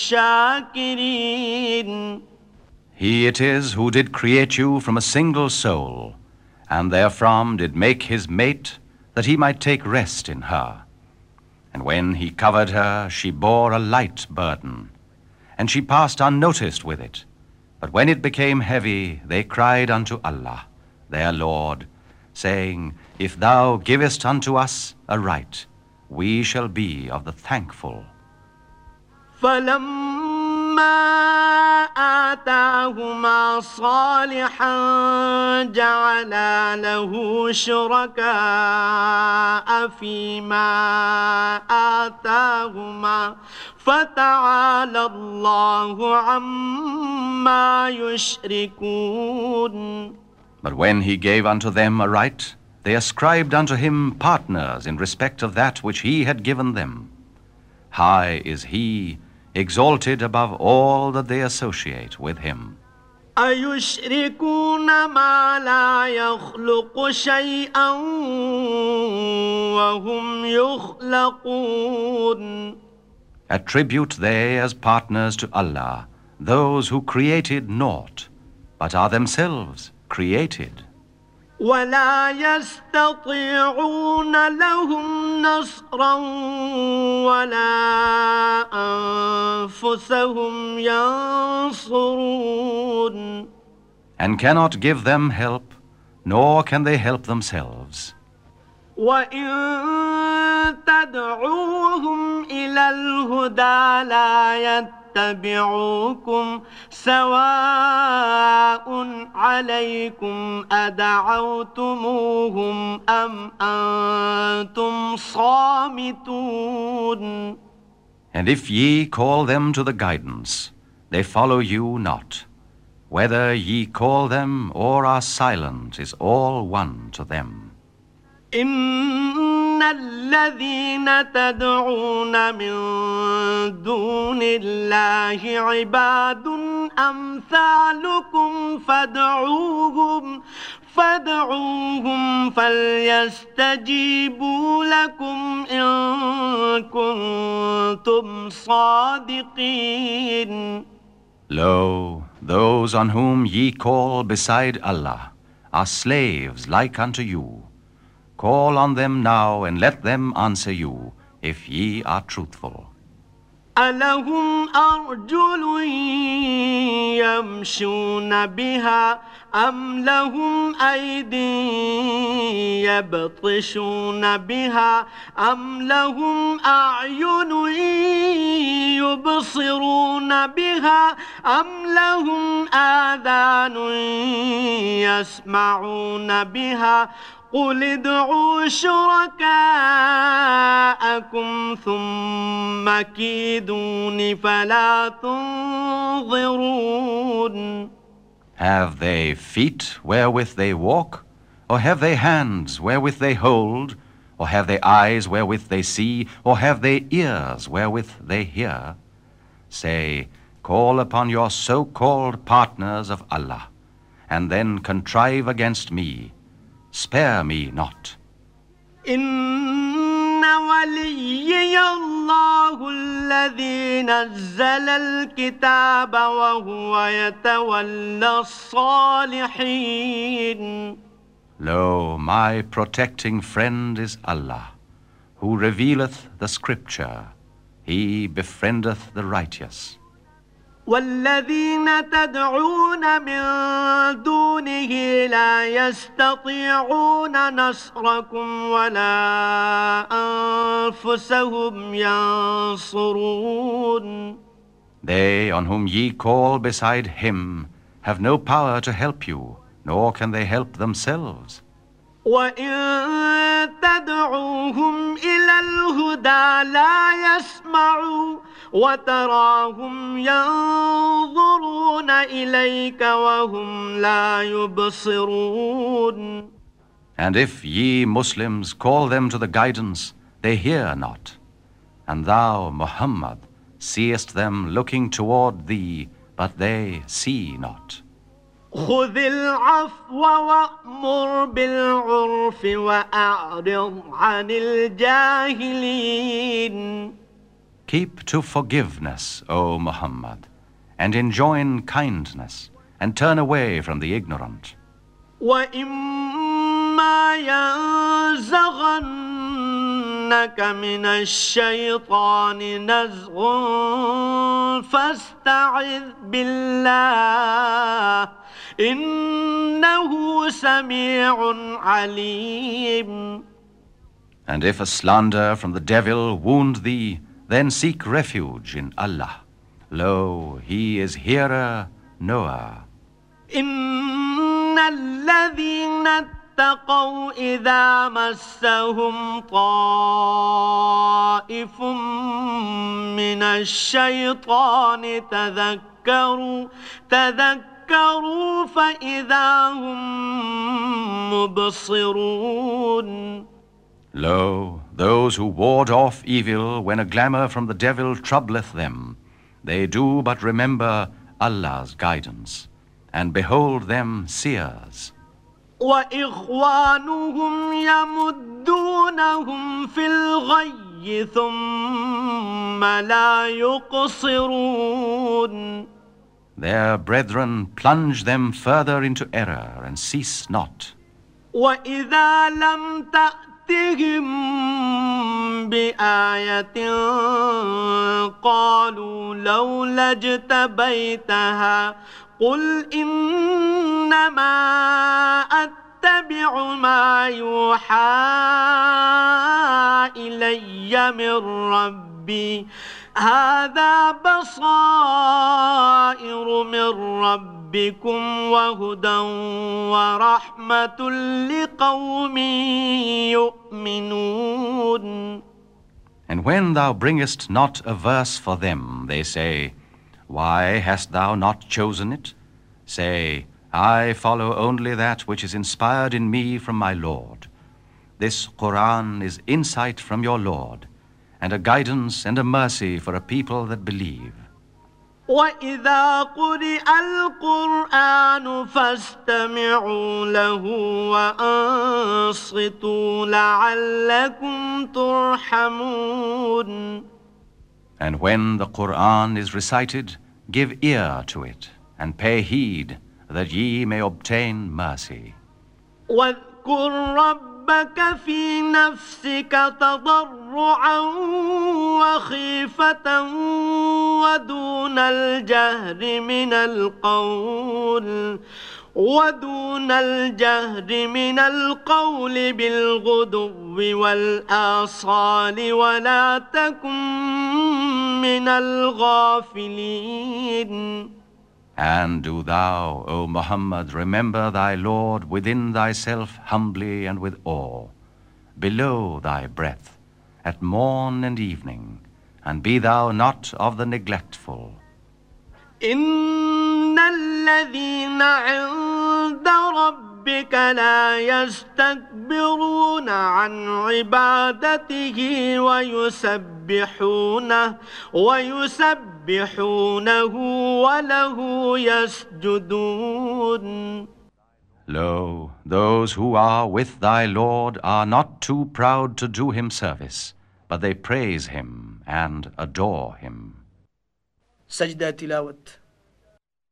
الشاكرين. He it is who did create you from a single soul, and therefrom did make his mate, that he might take rest in her. And when he covered her, she bore a light burden, and she passed unnoticed with it. But when it became heavy, they cried unto Allah, their Lord, saying, If thou givest unto us a right, we shall be of the thankful. فلما آتاهما صالحا جعلا له شركاء فيما آتاهما فتعالى الله عما يشركون. But when he gave unto them a right, they ascribed unto him partners in respect of that which he had given them. High is he, exalted above all that they associate with him. أيشركون ما لا يخلق شيئا وهم يخلقون. Attribute they as partners to Allah those who created naught, but are themselves created. ولا يستطيعون لهم نصرا ولا أنفسهم ينصرون. And cannot give them help, nor can they help themselves. وإن تدعوهم إلى الهدى لا يتبعوكم سواء عليكم أدعوتموهم أم أنتم صامتون. And if ye call them to the guidance, they follow you not. Whether ye call them or are silent is all one to them. إن الذين تدعون من دون الله عباد أمثالكم فادعوهم فادعوهم فليستجيبوا لكم إن كنتم صادقين. Lo, those on whom ye call beside Allah are slaves like unto you. Call on them now and let them answer you, if ye are truthful. ألهم أرجل يمشون بها أم لهم أيد يبطشون بها أم لهم أعين يبصرون بها أم لهم آذان يسمعون بها قل ادعوا شركاءكم ثم كيدون فلا تنظرون. Have they feet wherewith they walk? Or have they hands wherewith they hold? Or have they eyes wherewith they see? Or have they ears wherewith they hear? Say, call upon your so-called partners of Allah, and then contrive against me. Spare me not. إن وليي الله الذي نزل الكتاب وهو يتولى الصالحين. Lo, my protecting friend is Allah, who revealeth the scripture. He befriendeth the righteous. والذين تدعون من دونه لا يستطيعون نصركم ولا أنفسهم ينصرون. They on whom ye call beside him have no power to help you, nor can they help themselves. وإن تدعوهم إلى الهدى لا يسمعوا وتراهم ينظرون إليك وهم لا يبصرون. And if ye Muslims call them to the guidance, they hear not. And thou, Muhammad, seest them looking toward thee, but they see not. خذ العفو وأمر بالعرف وأعرض عن الجاهلين. Keep to forgiveness, O Muhammad, and enjoin kindness, and turn away from the ignorant. وإما ينزغنك من الشيطان نزغ فاستعذ بالله إنه سميع عليم. And if a slander from the devil wound thee, then seek refuge in Allah. Lo, he is hearer, knower. إن الذين اتقوا إذا مسهم طائف من الشيطان تذكروا تذكروا فإذا هم مبصرون. Lo, those who ward off evil when a glamour from the devil troubleth them, they do but remember Allah's guidance, and behold them seers. وإخوانهم يمدونهم في الغي ثم لا يقصرون. Their brethren plunge them further into error and cease not. وإذا لم تأتهم بآية قالوا لولا اجتبيتها قل إنما أتبع ما يوحى إلي من ربي هذا بصائر من ربكم وهدى ورحمة لقوم يؤمنون. And when thou bringest not a verse for them, they say, Why hast thou not chosen it? Say, I follow only that which is inspired in me from my Lord. This Quran is insight from your Lord, and a guidance and a mercy for a people that believe. وَإِذَا قُرِئَ الْقُرْآنُ فَاسْتَمِعُوا لَهُ وَأَنصِتُوا لَعَلَّكُمْ تُرْحَمُونَ. And when the Quran is recited, give ear to it, and pay heed, that ye may obtain mercy. وَاذْكُرْ رَبَّكَ فِي نَفْسِكَ تَضَرُّعًا وَخِيفَةً وَدُونَ الْجَهْرِ مِنَ الْقَوْلِ ودون الجهر من القول بالغدو والآصال ولا تكن من الغافلين. And do thou, O Muhammad, remember thy Lord within thyself humbly and with awe, below thy breath, at morn and evening, and be thou not of the neglectful. إن الذين عند ربك لا يستكبرون عن عبادته ويسبحونه ويسبحونه وله يسجدون. Lo, those who are with thy Lord are not too proud to do him service, but they praise him and adore him. سجدة تلاوة.